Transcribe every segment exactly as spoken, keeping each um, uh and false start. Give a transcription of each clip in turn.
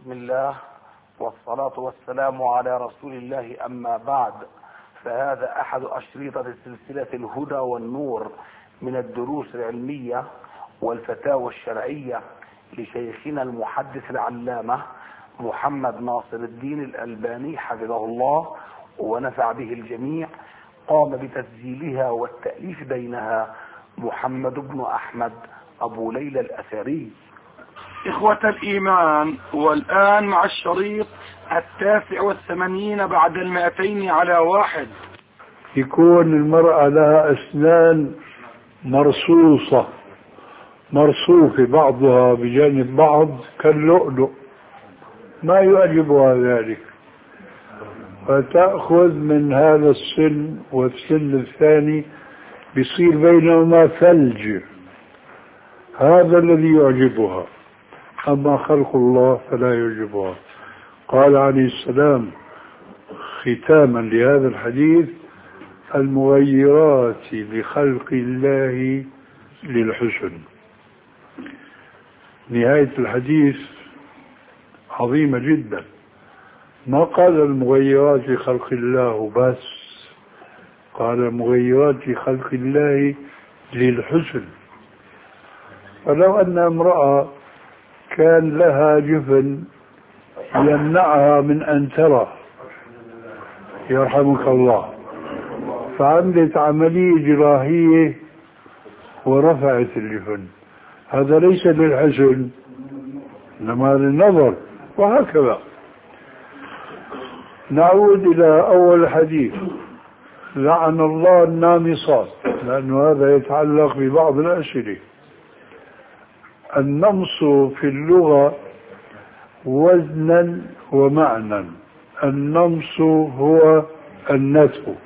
بسم الله والصلاة والسلام على رسول الله، أما بعد، فهذا أحد أشرطة سلسلة الهدى والنور من الدروس العلمية والفتاوى الشرعية لشيخنا المحدث العلامة محمد ناصر الدين الألباني حفظه الله ونفع به الجميع. قام بتسجيلها والتأليف بينها محمد بن أحمد أبو ليلى الأثري. إخوة الإيمان، والآن مع الشريط التاسع والثمانين بعد المائتين على واحد. يكون المرأة لها أسنان مرصوصة مرصوفة بعضها بجانب بعض كاللؤلؤ، ما يعجبها ذلك، فتأخذ من هذا السن والسن الثاني بيصير بينهما ثلج، هذا الذي يعجبها، أما خلق الله فلا يعجبها. قال عليه السلام ختاما لهذا الحديث: المغيرات لخلق الله للحسن. نهاية الحديث عظيمة جدا، ما قال المغيرات لخلق الله بس، قال المغيرات لخلق الله للحسن. فلو أن امرأة كان لها جفن يمنعها من أن ترى، يرحمك الله، فعملت عملية جراحية ورفعت الجفن، هذا ليس للحسن إنما للنظر، وهكذا. نعود إلى أول حديث: لعن الله النامصات، لأن هذا يتعلق ببعض الأسئلة. النمص في اللغة وزنا ومعنى. النمص هو النتف،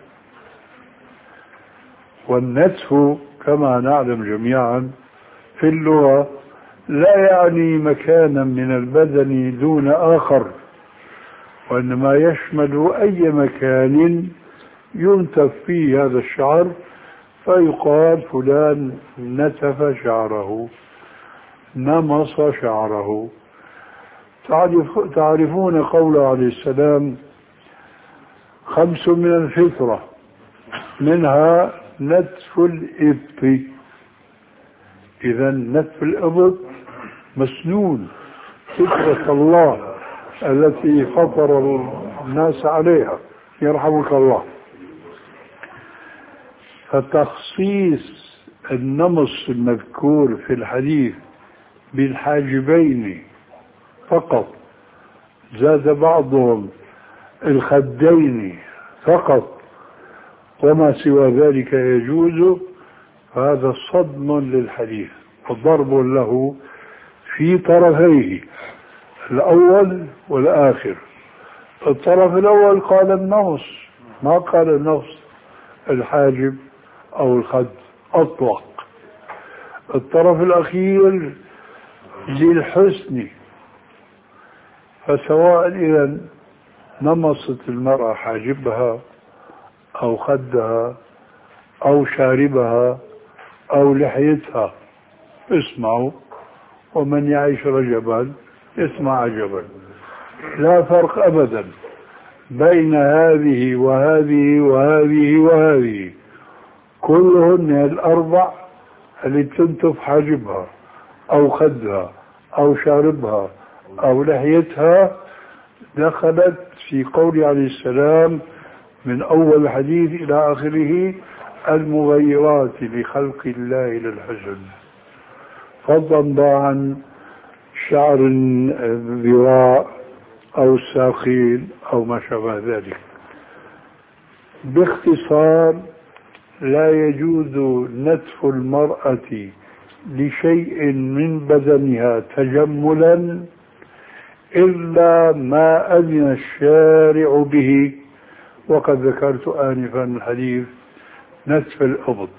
والنتف كما نعلم جميعا في اللغة لا يعني مكانا من البدن دون آخر، وإنما يشمل أي مكان ينتف فيه هذا الشعر، فيقال فلان نتف شعره، نمص شعره. تعرف تعرفون قوله عليه السلام: خمس من الفطرة، منها نتف الإبط. إذا نتف الإبط مسنون، فطرة الله التي فطر الناس عليها، يرحمك الله. فتخصيص النمص المذكور في الحديث بالحاجبين فقط، زاد بعضهم الخدين فقط، وما سوى ذلك يجوز، فهذا صدم للحديث وضرب له في طرفيه الأول والآخر. الطرف الأول قال النمص، ما قال النمص الحاجب أو الخد أطلق. الطرف الأخير للحسن، فسواء إذا نمصت المرأة حاجبها أو خدها أو شاربها أو لحيتها، اسمعوا، ومن يعيش رجبا يسمع عجبا. لا فرق أبدا بين هذه وهذه وهذه وهذه، كلهن الأربع اللي تنتف حاجبها أو خدها أو شاربها أو لحيتها دخلت في قول عليه السلام من أول حديث إلى آخره: المغيرات لخلق الله للحسن، فضلا عن شعر الذراع أو الساقين أو ما شابه ذلك. باختصار، لا يجوز نتف المرأة لشيء من بدنها تجملا إلا ما أذن الشارع به، وقد ذكرت آنفا الحديث نتف الإبط.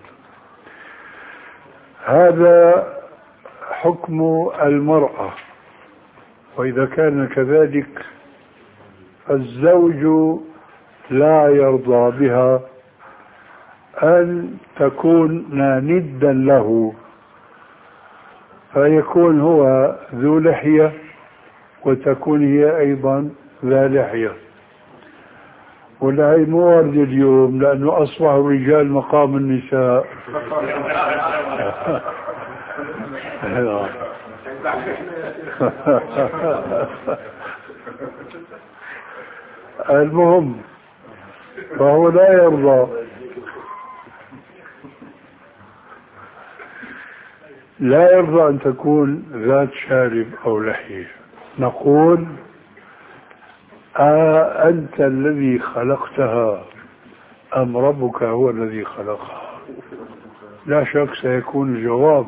هذا حكم المرأة، وإذا كان كذلك فالزوج لا يرضى بها أن تكون ندا له، فيكون هو ذو لحية وتكون هي أيضا ذا لحية. واللي مو ورد اليوم لأنه أصبح الرجال مقام النساء. المهم فهو لا يرضى لا يرضى أن تكون ذات شارب أو لحية. نقول آه أنت الذي خلقتها أم ربك هو الذي خلقها؟ لا شك سيكون الجواب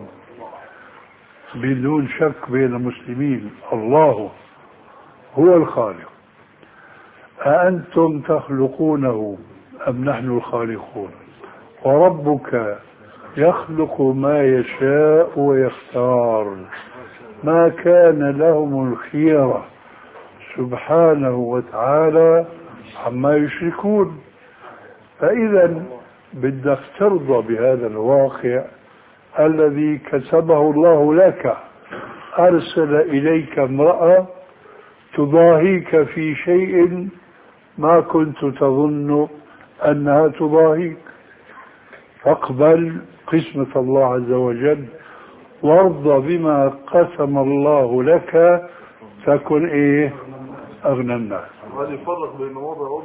بدون شك بين المسلمين الله هو الخالق. أأنتم تخلقونه أم نحن الخالقون؟ وربك يخلق ما يشاء ويختار ما كان لهم الخيرة سبحانه وتعالى عما يشركون. فإذا بدك ترضى بهذا الواقع الذي كتبه الله لك. أرسل إليك امرأة تضاهيك في شيء ما كنت تظن أنها تضاهيك، فاقبل قسمة الله عز وجل وارضى بما قسم الله لك تكن ايه اغنى الناس. هذا يفرق بين وضع.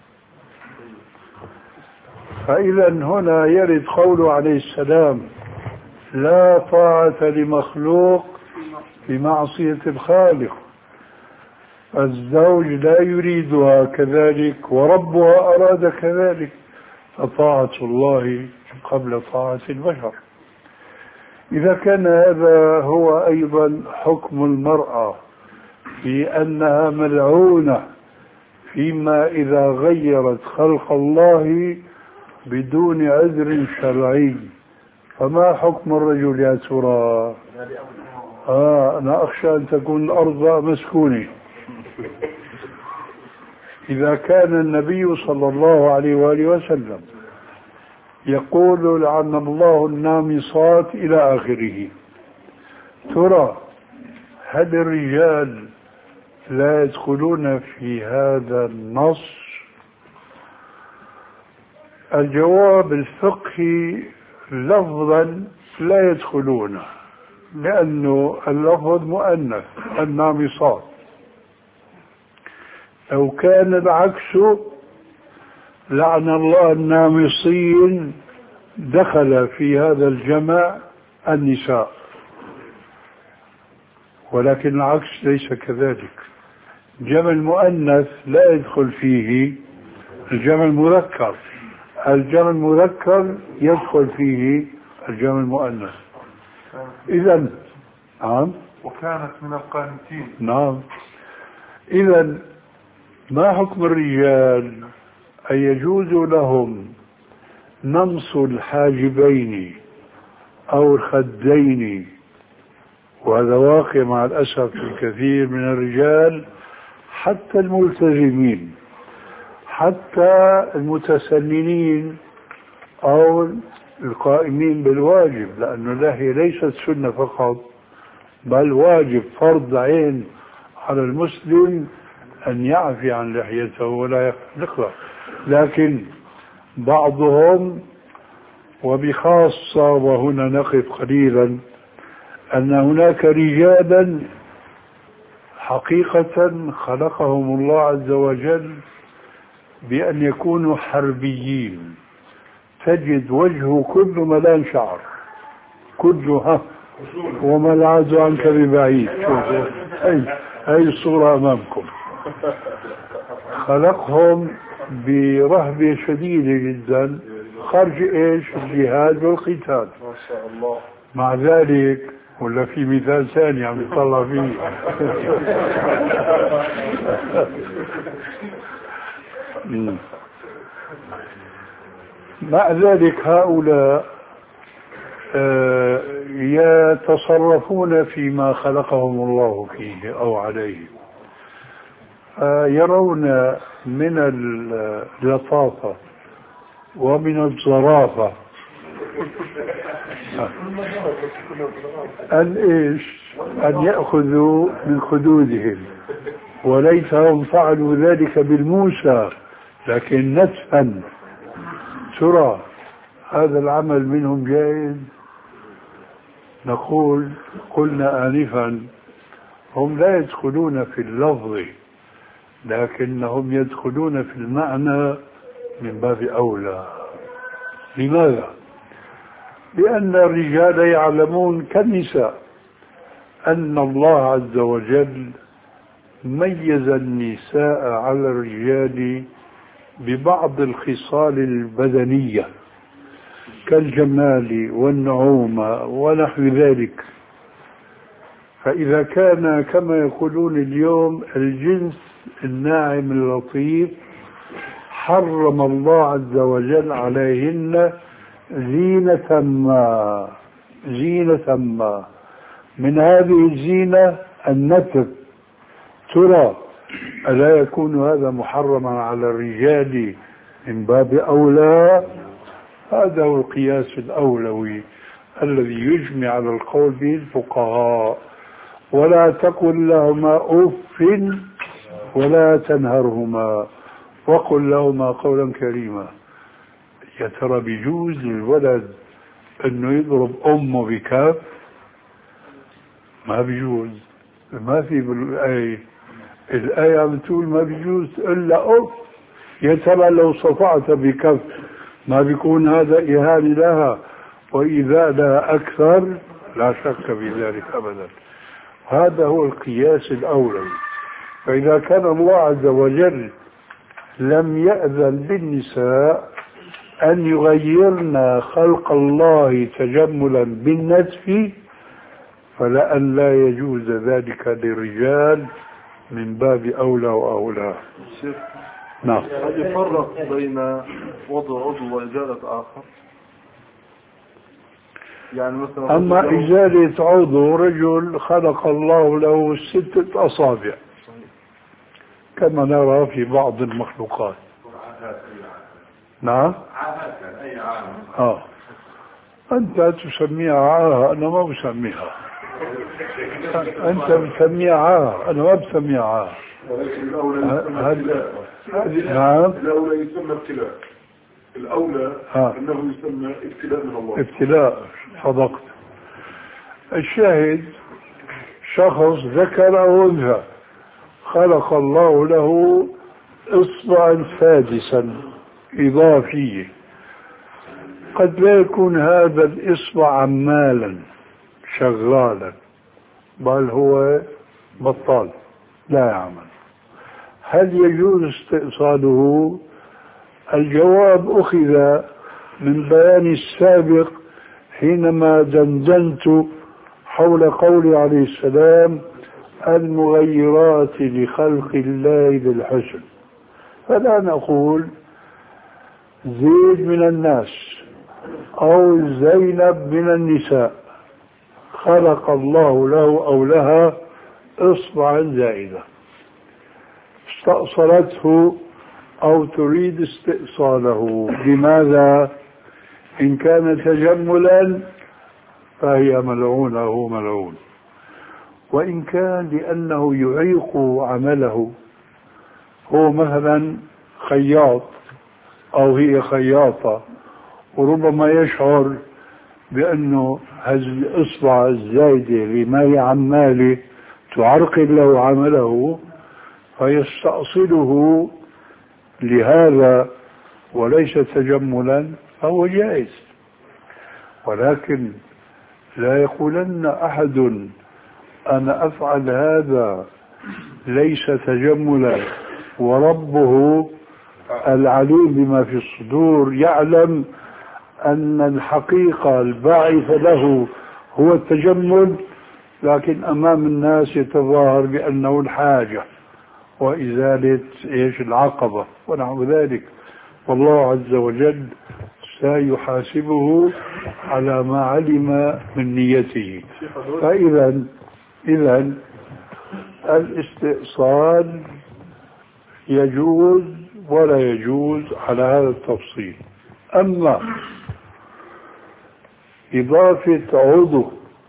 فإذا هنا يرد قوله عليه السلام لا طاعة لمخلوق بمعصية الخالق. الزوج لا يريدها كذلك وربها أراد كذلك، فطاعة الله قبل طاعة البشر. إذا كان هذا هو أيضا حكم المرأة في أنها ملعونة فيما إذا غيرت خلق الله بدون عذر شرعي، فما حكم الرجل يا ترى؟ آه أنا أخشى أن تكون الأرض مسكونة. إذا كان النبي صلى الله عليه وآله وسلم يقول لعن الله النامصات إلى آخره، ترى هل الرجال لا يدخلون في هذا النص؟ الجواب الفقهي لفظا لا يدخلون، لأنه اللفظ مؤنث النامصات. لو كان العكس لعن الله النامصين دخل في هذا الجمع النساء، ولكن العكس ليس كذلك. جمع المؤنث لا يدخل فيه الجمع المذكر، الجمع المذكر يدخل فيه الجمع المؤنث. إذن نعم وكانت من القانتين. نعم. إذن ما حكم الرجال؟ أن يجوز لهم نمص الحاجبين أو الخدين، وهذا واقع مع الأسف الكثير من الرجال حتى الملتزمين حتى المتسننين أو القائمين بالواجب، لأن اللحية ليست سنة فقط بل واجب فرض عين على المسلم أن يعفي عن لحيته ولا يخلقها. لكن بعضهم وبخاصة، وهنا نقف قليلا، أن هناك رجالا حقيقة خلقهم الله عز وجل بأن يكونوا حربيين. تجد وجهه كله ملان شعر، كله وما العز عنك ببعيد. هاي هاي الصورة أمامكم. خلقهم برهبة شديدة جدا خرج ايش؟ الجهاد والقتال. ما شاء الله. مع ذلك ولا في مثال ثاني عم يطلع فيه مع ذلك هؤلاء يتصرفون فيما خلقهم الله فيه أو عليه، يرون من اللطافة ومن الظرافة أن إيش؟ أن يأخذوا من خدودهم، وليس هم فعلوا ذلك بالموسى لكن نتفا. ترى هذا العمل منهم جائز؟ نقول قلنا آنفا هم لا يدخلون في اللفظ لكنهم يدخلون في المعنى من باب أولى. لماذا؟ لأن الرجال يعلمون كالنساء أن الله عز وجل ميز النساء على الرجال ببعض الخصال البدنية كالجمال والنعومة ونحو ذلك. فإذا كان كما يقولون اليوم الجنس الناعم اللطيف، حرم الله عز وجل عليهن زينة ما زينة ما من هذه الزينة النتف. ترى ألا يكون هذا محرما على الرجال من باب أولى؟ هذا هو القياس الأولوي الذي يجمع على القول به الفقهاء. ولا تقل لهما أف ولا تنهرهما وقل لهما قولا كريما. يا ترى بيجوز للولد انه يضرب امه بكف؟ ما بيجوز. ما في بالآية، الآية عم تقول ما بيجوز الا اوف. يا ترى لو صفعت بكف ما بيكون هذا إهانة لها وإيذاء لها أكثر؟ لا شك في ذلك أبدا. هذا هو القياس الأولوي. فإذا كان الله عز وجل لم يأذن بالنساء أن يغيرن خلق الله تجملا بالنتف، فلأن لا يجوز ذلك للرجال من باب أولى وأولى. نعم. هل يفرق بين وضع عضو وإزالة آخر؟ يعني مثلا أما إزالة عضو، رجل خلق الله له ستة أصابع كما نرى في بعض المخلوقات. نعم. آه. أنت تسميها عاهة، أنا ما بسميها. أنت بسميها عاهة، أنا ما بسميها عاهة. نعم. الأولى يسمى ابتلاء. الأولى ها. أنه يسمى ابتلاء من الله. ابتلاء، صدقت. الشاهد شخص ذكر أو أنثى خلق الله له إصبعا سادسا إضافيا، قد لا يكون هذا الإصبع عمالا شغالا، بل هو بطال لا يعمل. هل يجوز استئصاله؟ الجواب أخذ من بيان السابق حينما دندنت حول قول عليه السلام المغيرات لخلق الله بالحسن. فلا نقول زيد من الناس أو زينب من النساء خلق الله له أو لها إصبعا زائدة استأصلته أو تريد استئصاله. لماذا؟ إن كان تجملا فهي ملعونة، هو ملعون. وإن كان لأنه يعيق عمله، هو مثلا خياط أو هي خياطة، وربما يشعر بأنه هذه الإصبع الزايدة لما عماله تعرقل له عمله فيستأصله لهذا وليس تجملا، فهو جائز. ولكن لا يقولن أحد أنا أفعل هذا ليس تجملا، وربه العليم بما في الصدور يعلم أن الحقيقة الباعث له هو التجمل، لكن أمام الناس يتظاهر بأنه الحاجة وإزالة إيش العقبة ونحو ذلك. والله عز وجل سيحاسبه على ما علم من نيته. فإذا إذا الاستئصال يجوز ولا يجوز على هذا التفصيل. أما إضافة عضو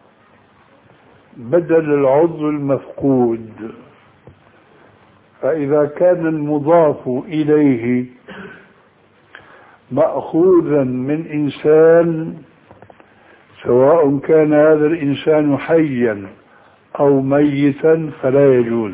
بدل العضو المفقود. فإذا كان المضاف إليه مأخوذا من إنسان، سواء كان هذا الإنسان حيا أو ميتا فلا يجوز.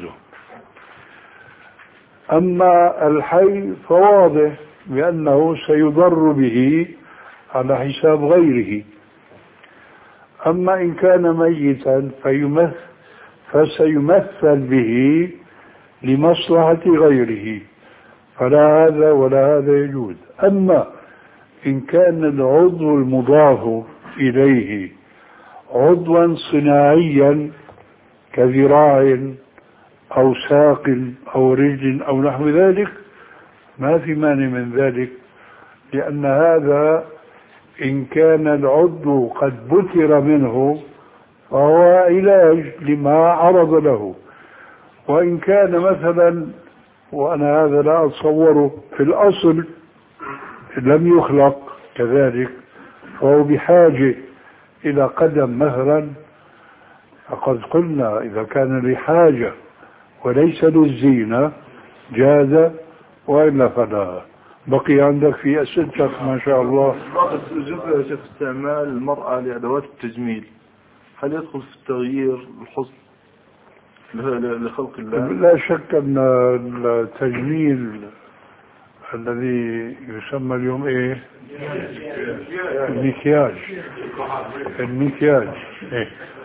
أما الحي فواضح بأنه سيضر به على حساب غيره. أما إن كان ميتا فيمثل فسيمثل به لمصلحة غيره، فلا هذا ولا هذا يجوز. أما إن كان العضو المضاف إليه عضوا صناعيا كذراع أو ساق أو رجل أو نحو ذلك ما في مانع من ذلك، لأن هذا إن كان العضو قد بتر منه فهو علاج لما عرض له. وإن كان مثلا، وأنا هذا لا أتصوره، في الأصل لم يخلق كذلك فهو بحاجة إلى قدم مثلا، فقد قلنا إذا كان لحاجة وليس للزينة جاز، وإلا فلا. بقي عندك في أسئلتك ما شاء الله. جزء شيخ استعمال المرأة لأدوات التجميل، هل يدخل في التغيير الحسن لخلق الله؟ لا شك أن التجميل الذي يسمى اليوم إيه؟ المكياج. المكياج إيه؟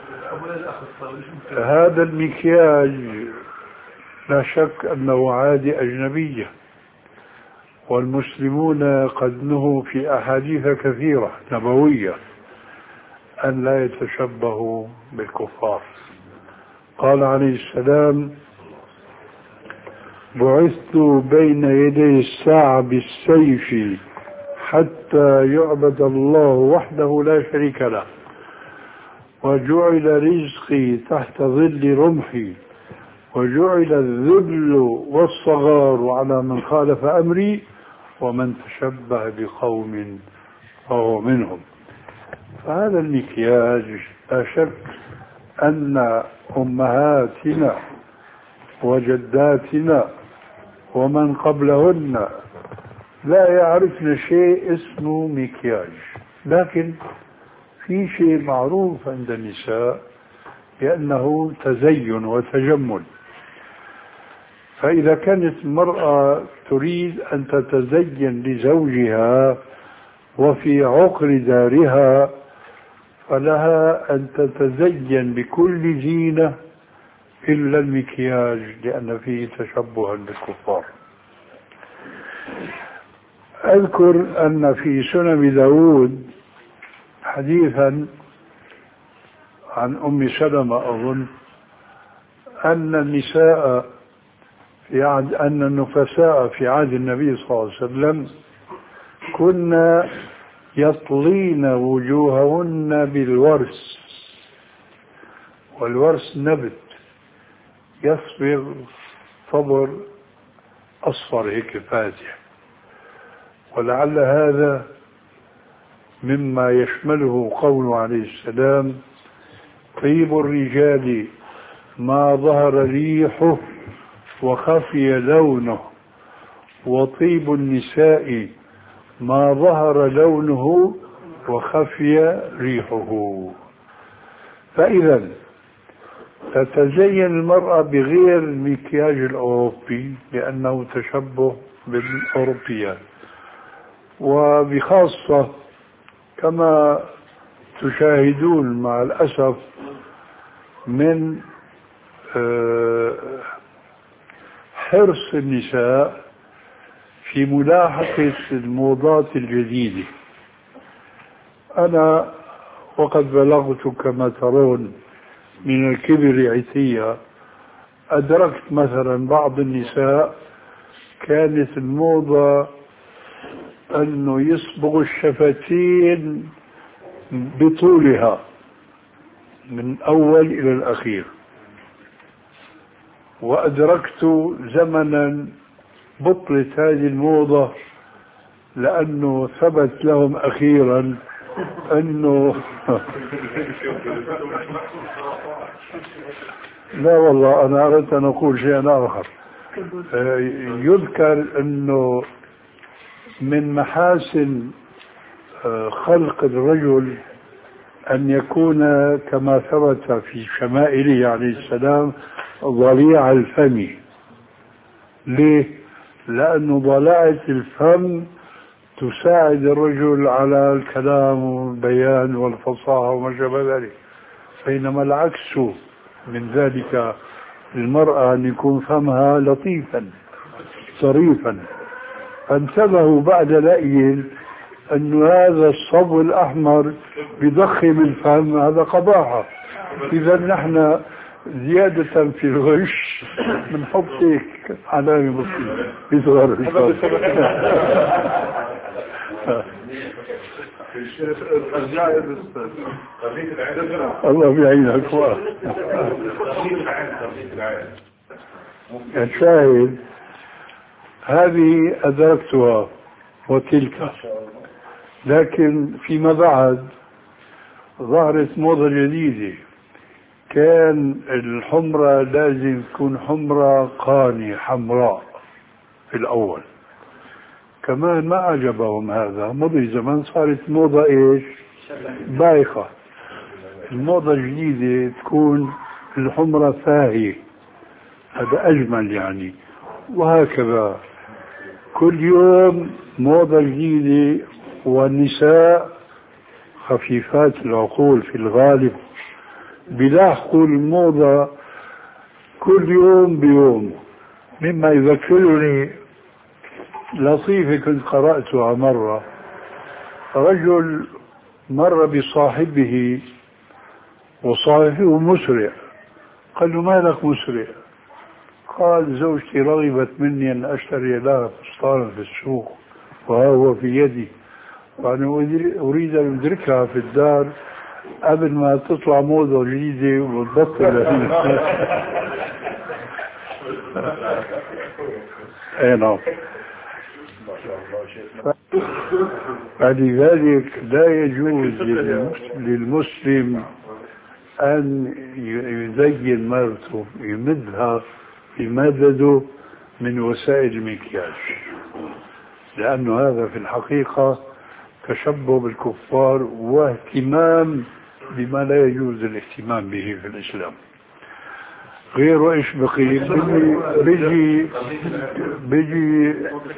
هذا المكياج لا شك أنه عادة أجنبية، والمسلمون قد نهوا في أحاديث كثيرة نبوية أن لا يتشبهوا بالكفار. قال عليه السلام: بعثت بين يدي الساعة بالسيف حتى يعبد الله وحده لا شريك له، وجعل رزقي تحت ظل رمحي، وجعل الذل والصغار على من خالف أمري، ومن تشبه بقوم فهو منهم. فهذا المكياج لا شك أن أمهاتنا وجداتنا ومن قبلهن لا يعرفن شيء اسمه مكياج، لكن في شيء معروف عند النساء بأنه تزين وتجمل. فإذا كانت المرأة تريد أن تتزين لزوجها وفي عقر دارها فلها أن تتزين بكل زينة إلا المكياج، لأن فيه تشبها بالكفار. أذكر أن في سنن داود حديثا عن أم سلمة أظن أن النساء في عهد أن النفساء في عهد النبي صلى الله عليه وسلم كنا يطلين وجوههن بالورس، والورس نبت يصبغ صبر أصفر هيك فاتح، ولعل هذا مما يشمله قوله عليه السلام: طيب الرجال ما ظهر ريحه وخفي لونه، وطيب النساء ما ظهر لونه وخفي ريحه. فإذا تتزين المرأة بغير المكياج الأوروبي لأنه تشبه بالأوروبيات، وبخاصة كما تشاهدون مع الأسف من حرص النساء في ملاحقة الموضات الجديدة. أنا وقد بلغت كما ترون من الكبر عتية، أدركت مثلا بعض النساء كانت الموضة أنه يصبغ الشفتين بطولها من أول إلى الأخير، وأدركت زمنا بطلت هذه الموضة لأنه ثبت لهم أخيرا انه لا والله انا اردت ان اقول شيئا اخر. يذكر انه من محاسن خلق الرجل ان يكون كما ثبت في شمائله عليه السلام ضليع الفم. ليه؟ لأنه ضلاعة الفم تساعد الرجل على الكلام والبيان والفصاحة وما شابه ذلك، بينما العكس من ذلك المرأة أن يكون فمها لطيفا صريفا. فانتبهوا بعد لأي أن هذا الصبو الأحمر بيضخم الفم، هذا قباحة. إذا نحن زيادة في الغش بنحط هيك علامة بسيطة بصغر الفم. الله بيعينك. الشاهد هذه أدركتها وتلك، لكن فيما بعد ظهرت موضة جديدة. كان الحمرة لازم تكون حمرة قانية حمراء في الأول، كمان ما عجبهم هذا. مضي زمان صارت موضة إيش بايخة. الموضة الجديدة تكون الحمرة فاهية، هذا أجمل يعني. وهكذا كل يوم موضة جديدة. والنساء خفيفات العقول في الغالب بيلاحقوا الموضة كل يوم بيوم. مما يذكرني لطيفة كنت قرأتها مرة. رجل مر بصاحبه وصاحبه مسرع، قال له ما لك مسرع؟ قال زوجتي رغبت مني أن أشتري لها فستانا في السوق وهو في يدي، وأنا أريد أن أدركها في الدار قبل ما تطلع موضة جديدة وتبطل. اي نعم. فلذلك لا يجوز للمسلم أن يزين مرته يمدها بمدده من وسائل المكياج، لأنه هذا في الحقيقة تشبه بالكفار واهتمام بما لا يجوز الاهتمام به في الإسلام. غير ايش بقي بيجي بيجي بيجي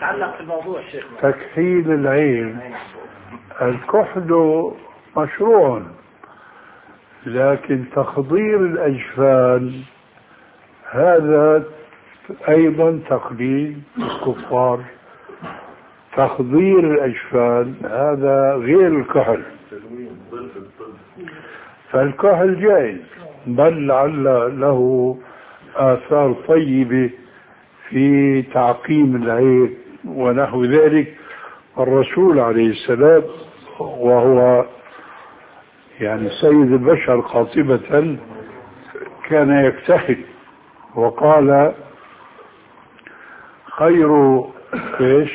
تكحيل العين. الكحل مشروع، لكن تخضير الأجفان هذا أيضا تقليد الكفار. تخضير الأجفان هذا غير الكحل. فالكحل جائز، بل لعل له آثار طيبة في تعقيم العين ونحو ذلك. الرسول عليه السلام وهو يعني سيد البشر قاطبة كان يكتحل وقال خير ايش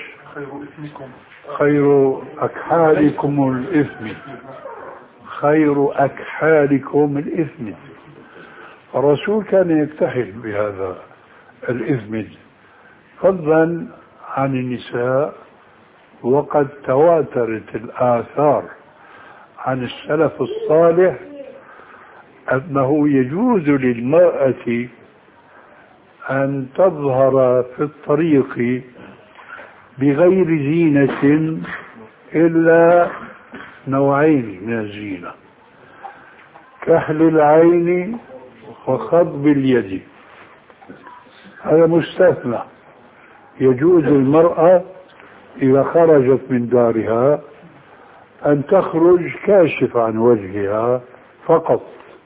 خير أكحالكم الإثم خير أكحالكم الإثم. الرسول كان يكتحل بهذا الإثم فضلا عن النساء. وقد تواترت الآثار عن السلف الصالح أنه يجوز للمرأة أن تظهر في الطريق بغير زينة إلا نوعين من الزينة: كحل العين وخضب اليد. هذا مستثنى. يجوز المرأة إذا خرجت من دارها أن تخرج كاشف عن وجهها فقط،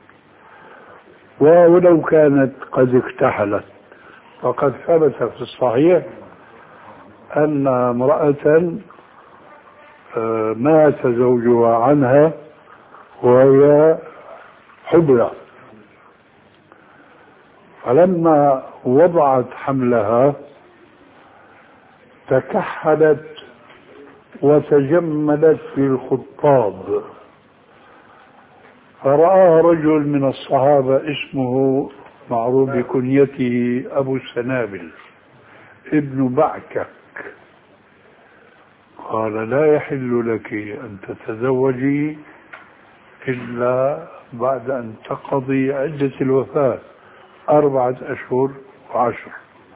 ولو كانت قد اكتحلت. فقد ثبت في الصحيح أن امرأة مات زوجها عنها وهي حبلى، فلما وضعت حملها تكحلت وتجملت في الخطاب، فرآها رجل من الصحابة اسمه معروف بكنيته أبو السنابل ابن بعكك، قال: لا يحل لك أن تتزوجي إلا بعد أن تقضي عدة الوفاة أربعة أشهر وعشر.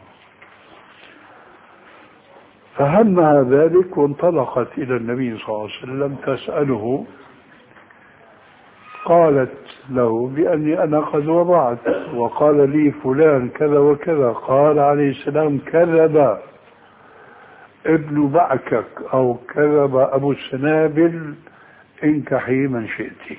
فهمها ذلك وانطلقت إلى النبي صلى الله عليه وسلم تسأله، قالت له بأني أنا قد وضعت وقال لي فلان كذا وكذا. قال عليه السلام: كذب ابن بعكك أو كذب أبو السنابل، انكحي من شئت.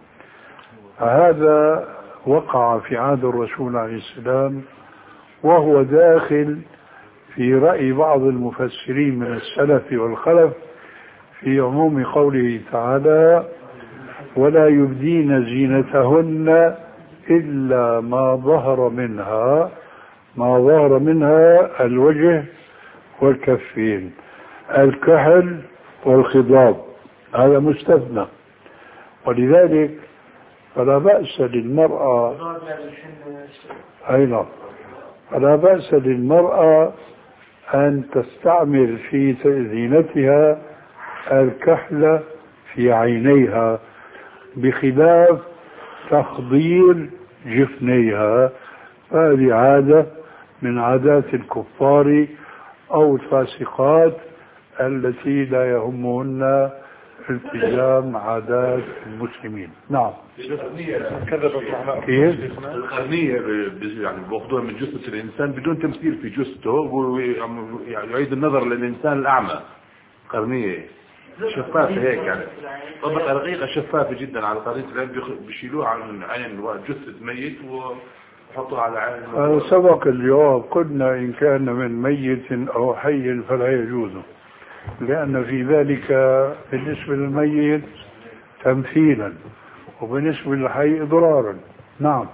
فهذا وقع في عهد الرسول عليه السلام، وهو داخل في رأي بعض المفسرين من السلف والخلف في عموم قوله تعالى: ولا يبدين زينتهن إلا ما ظهر منها. ما ظهر منها الوجه والكفين، الكحل والخضاب، هذا مستثنى. ولذلك فلا بأس للمرأة أيضا فلا بأس للمرأة أن تستعمل في زينتها الكحل في عينيها، بخلاف تخضير جفنيها، هذه عادة من عادات الكفار أو الفاسقات التي لا يهمهن التزام عادات المسلمين. نعم. كيف؟ القرنية يعني بأخذوها من جثة الإنسان بدون تمثيل في جثته، ويعيد النظر للإنسان الأعمى. قرنية شفافة هيك يعني، طبقة رقيقة شفافة جدا على قرنية العين، بيشيلوها عن عين جثة ميت وحطوها على عين. سبق الجواب، قلنا إن كان من ميت أو حي فلا يجوز، لأن في ذلك بالنسبة للميت تمثيلا وبالنسبة للحي إضرارا. نعم.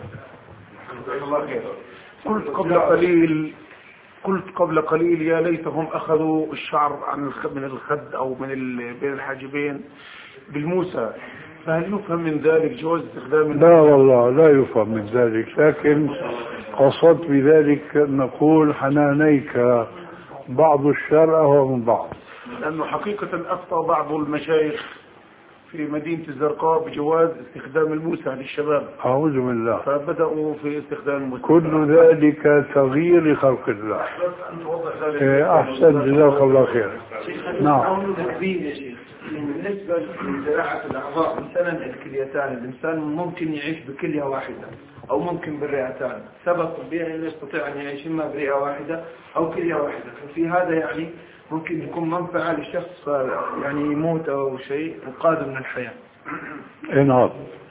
قلت قبل قليل قلت قبل قليل يا ليتهم أخذوا الشعر عن من الخد أو من بين الحاجبين بالموسى، فهل يفهم من ذلك جواز استخدام؟ لا والله لا يفهم من ذلك، لكن قصدت بذلك نقول حنانيك بعض الشرع هو من بعض. لأنه حقيقة أفتى بعض المشايخ في مدينة الزرقاء بجواز استخدام الموسى للشباب. أعوذ بالله. فبدأوا في استخدام الموسى. كل ذلك تغيير لخلق الله. إيه أحسن، جزاك الله خير. نعم. بالنسبة لزراعة الأعضاء، مثلا الكليتان، الإنسان ممكن يعيش بكلية واحدة أو ممكن بالرئتان، سبب طبيعي يستطيع أن يعيش إما برئة واحدة أو كلية واحدة، ففي هذا يعني ممكن يكون منفعة للشخص يعني يموت أو شيء وقادم من الحياة. نعم.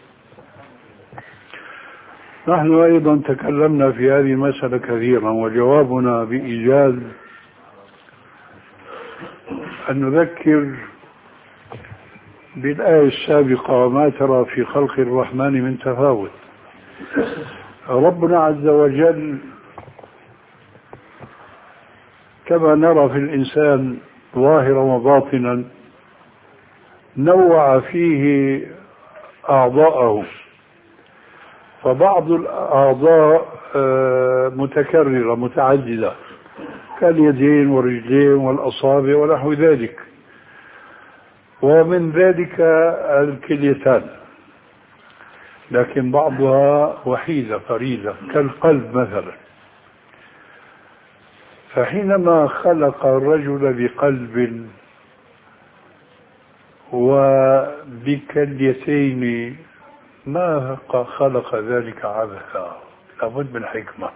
نحن أيضا تكلمنا في هذه المسألة كثيرا، وجوابنا بإيجاز أن نذكر بالآية السابقة: ما ترى في خلق الرحمن من تفاوت. ربنا عز وجل كما نرى في الإنسان ظاهرا وباطنا نوع فيه أعضاءه، فبعض الأعضاء متكررة متعددة كاليدين والرجلين والأصابع ونحو ذلك، ومن ذلك الكليتان، لكن بعضها وحيدة فريدة كالقلب مثلا. فحينما خلق الرجل بقلب وبكليتين ما خلق ذلك عبثا، لابد من حكمة.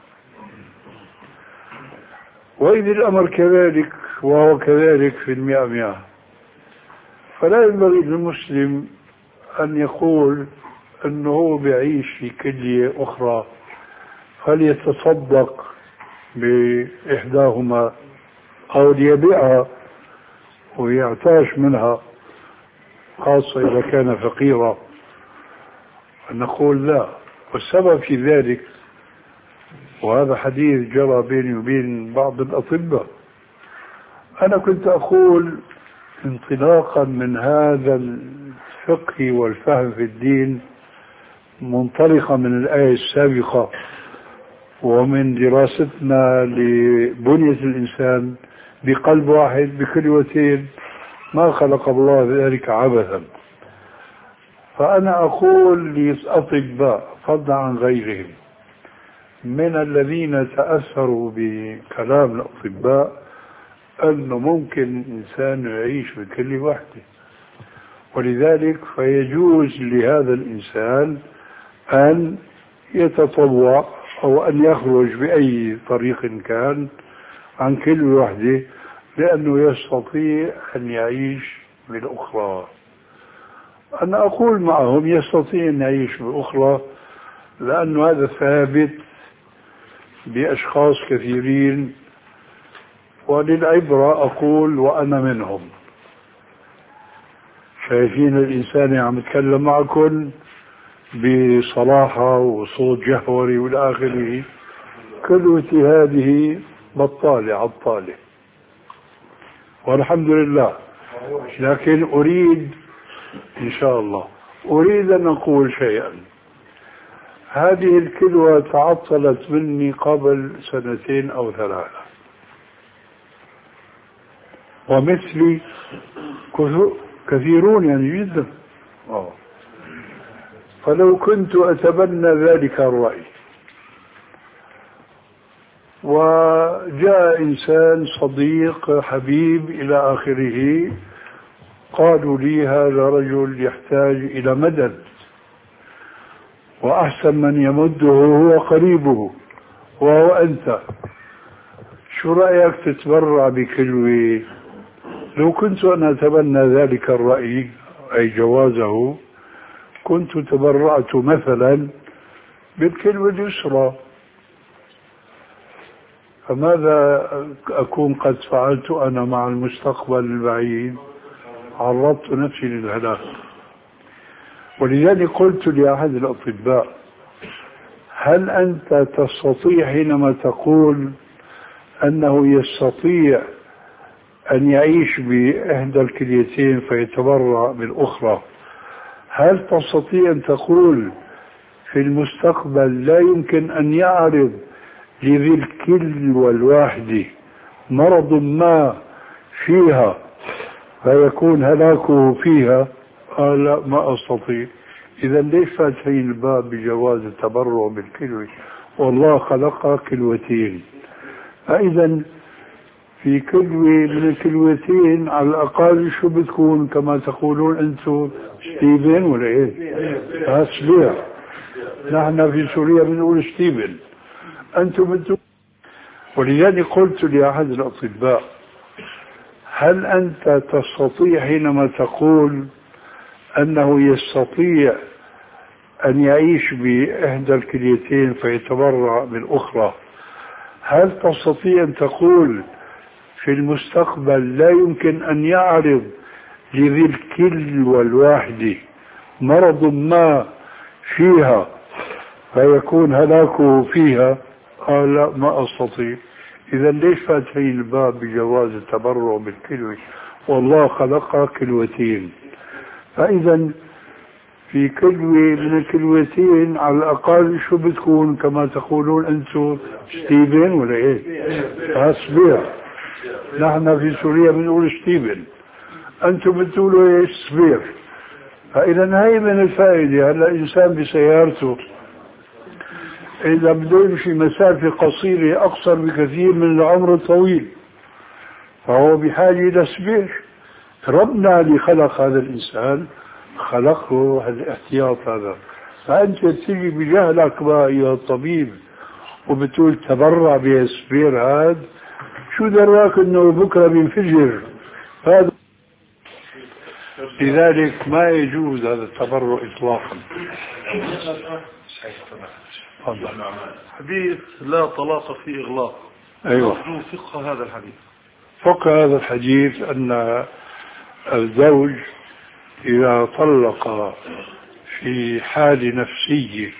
وإذ الأمر كذلك وهو كذلك في المئة مئة، فلا ينبغي للمسلم أن يقول أنه هو بيعيش في كلية أخرى فليتصدق بإحداهما أو ليبيعها ويعتاش منها، خاصة إذا كان فقيرا. نقول لا، والسبب في ذلك، وهذا حديث جرى بيني وبين بعض الأطباء، أنا كنت أقول انطلاقا من هذا الفقه والفهم في الدين، منطلقا من الآية السابقة ومن دراستنا لبنية الإنسان بقلب واحد بكلمتين، ما خلق الله ذلك عبثا. فأنا أقول للأطباء فضلا عن غيرهم من الذين تأثروا بكلام الأطباء أنه ممكن إنسان يعيش بكلمة واحدة، ولذلك فيجوز لهذا الإنسان أن يتطوع أو أن يخرج بأي طريق كان عن كلمة واحدة، لأنه يستطيع أن يعيش بالأخرى. أنا أقول معهم يستطيع أن يعيش بالأخرى، لأن هذا ثابت بأشخاص كثيرين، وللعبرة أقول وأنا منهم. شايفين الإنسان عم يتكلم معكم بصلاحة وصوت جهوري والى آخره، كلمتي هذه بطالة عطالة والحمد لله. لكن أريد إن شاء الله أريد أن أقول شيئا. هذه الكلمة تعطلت مني قبل سنتين أو ثلاثة، ومثلي كثيرون يعني جدا. أوه. فلو كنت أتبنى ذلك الرأي وجاء إنسان صديق حبيب إلى آخره قالوا لي هذا رجل يحتاج إلى مدد، وأحسن من يمده هو قريبه وهو أنت، شو رأيك تتبرع بكلمة؟ لو كنت أنا أتبنى ذلك الرأي أي جوازه كنت تبرعت مثلا بالكلمة اليسرى. فماذا أكون قد فعلت أنا مع المستقبل البعيد؟ عرضت نفسي للهلاك. ولذلك قلت لأحد الأطباء هل أنت تستطيع حينما تقول أنه يستطيع أن يعيش بإحدى الكليتين فيتبرع بالأخرى، هل تستطيع أن تقول في المستقبل لا يمكن أن يعرض لذي الكلوة الواحدة مرض ما فيها فيكون هلاكه فيها؟ قال لا ما أستطيع. إذا ليش فاتحين الباب بجواز التبرع بالكلوة؟ والله خلق كلوتين، فإذا في كلوة من الكلوتين على الأقل شو بتكون كما تقولون أنتم ستيفن ولا إيه؟ أصبيع. نحن في سوريا بنقول ستيفن، أنتم أنتم. ولذلك قلت لأحد الأطباء هل أنت تستطيع حينما تقول أنه يستطيع أن يعيش بإحدى الكليتين فيتبرع بالأخرى، هل تستطيع أن تقول في المستقبل لا يمكن أن يعرض لذي الكلوة الواحدة مرض ما فيها فيكون هلاكه فيها؟ قال لا ما أستطيع. إذا ليش فاتحين الباب بجواز التبرع بالكلوة؟ والله خلق كلوتين، فإذا في كلوة من الكلوتين على الأقل شو بتكون كما تقولون أنتم ستيفن ولا إيه؟ أصبيع. نحن في سوريا بنقول ستيفن، أنتم بتقولوا إيه؟ صبير. فإذا هاي من الفائدة. هلا إنسان بسيارته إذا بده يمشي مسافة قصيرة أقصر بكثير من العمر الطويل فهو بحاجة إلى صبير. ربنا اللي خلق هذا الإنسان خلقه الاحتياط هذا، فأنت تيجي بجهلك بقى أيها الطبيب وبتقول تبرع بصبير هذا، شو دراك إنه بكرة بينفجر هذا؟ لذلك ما يجوز هذا التبرع إطلاقا. حديث لا طلاق في إغلاق. أيوة. فقه هذا الحديث فقه هذا الحديث أن الزوج إذا طلق في حال نفسية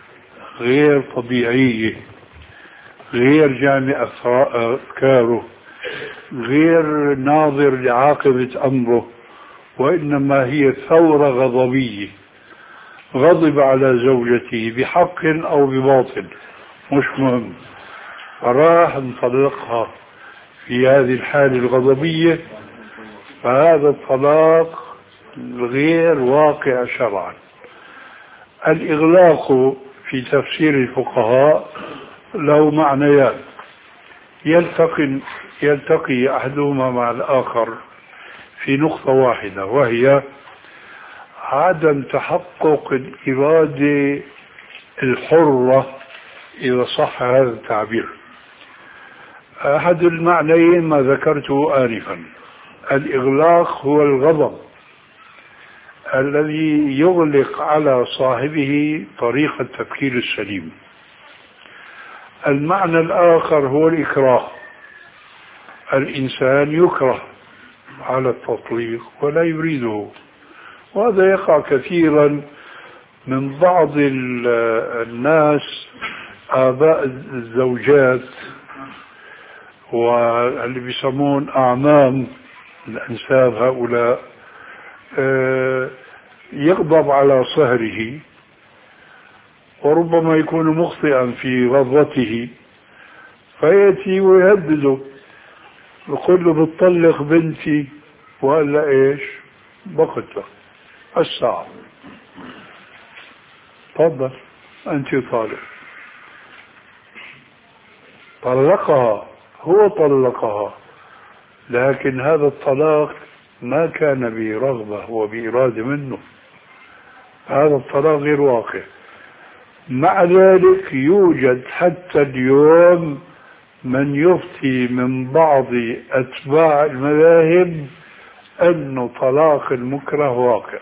غير طبيعية غير جامع أفكاره غير ناظر لعاقبة أمره، وإنما هي ثورة غضبية، غضب على زوجته بحق أو بباطل مش مهم، فراح نطلقها في هذه الحالة الغضبية، فهذا الطلاق غير واقع شرعا. الإغلاق في تفسير الفقهاء له معنيان يلتقي يلتقي أحدهما مع الآخر في نقطة واحدة، وهي عدم تحقق الإرادة الحرة إذا صح هذا التعبير. أحد المعنيين ما ذكرته آنفا، الإغلاق هو الغضب الذي يغلق على صاحبه طريق التفكير السليم. المعنى الآخر هو الإكراه، الإنسان يكره على التطليق ولا يريده، وهذا يقع كثيرا من بعض الناس آباء الزوجات واللي بيسمون أعمام الأنساب هؤلاء، يغضب على صهره وربما يكون مخطئا في غضبته، فيأتي ويهدده يقول له بتطلق بنتي، وقال له ايش؟ بقتله الساعة، تفضل انت طالق. طلقها، هو طلقها، لكن هذا الطلاق ما كان برغبة، هو بإرادة منه، هذا الطلاق غير واقع. مع ذلك يوجد حتى اليوم من يفتي من بعض أتباع المذاهب أن طلاق المكره واقع.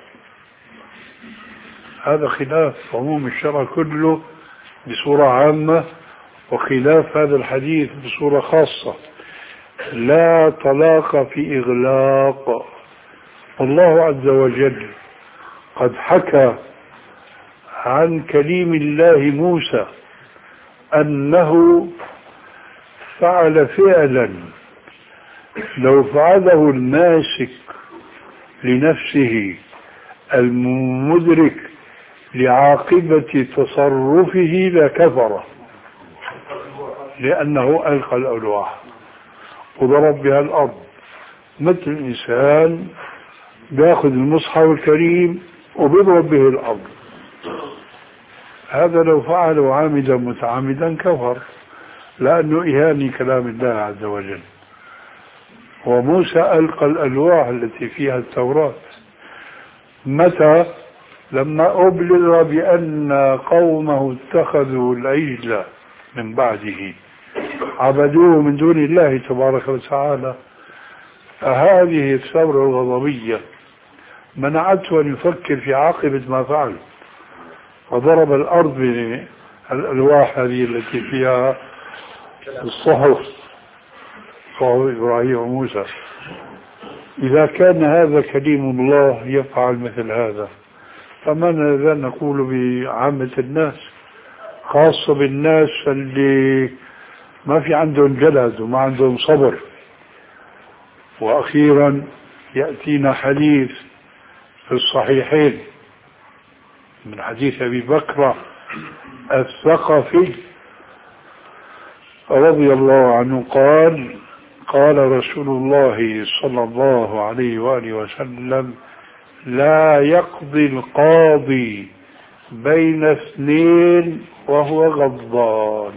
هذا خلاف عموم الشرع كله بصورة عامة، وخلاف هذا الحديث بصورة خاصة. لا طلاق في إغلاق. الله عز وجل قد حكى عن كليم الله موسى أنه فعل فعلا لو فعله الماسك لنفسه المدرك لعاقبة تصرفه لكفر، لأنه ألقى الألواح وضرب بها الأرض، مثل الإنسان بياخذ المصحف الكريم وبيضرب به الأرض. هذا لو فعله عامدا متعمدا كفر، لأنه إهانة كلام الله عز وجل. وموسى ألقى الألواح التي فيها التوراة متى؟ لما أبلغ بأن قومه اتخذوا العجل من بعده عبدوه من دون الله تبارك وتعالى. فهذه الثورة الغضبية منعته أن يفكر في عاقبة ما فعل، وضرب الأرض بالألواح هذه التي فيها الصحف، صحف إبراهيم وموسى. إذا كان هذا كليم الله يفعل مثل هذا، فماذا نقول بعامة الناس، خاصة بالناس اللي ما في عندهم جلد وما عندهم صبر. وأخيرا يأتينا حديث في الصحيحين من حديث أبي بكر الثقفي رضي الله عنه قال: قال رسول الله صلى الله عليه وآله وسلم: لا يقضي القاضي بين اثنين وهو غضبان.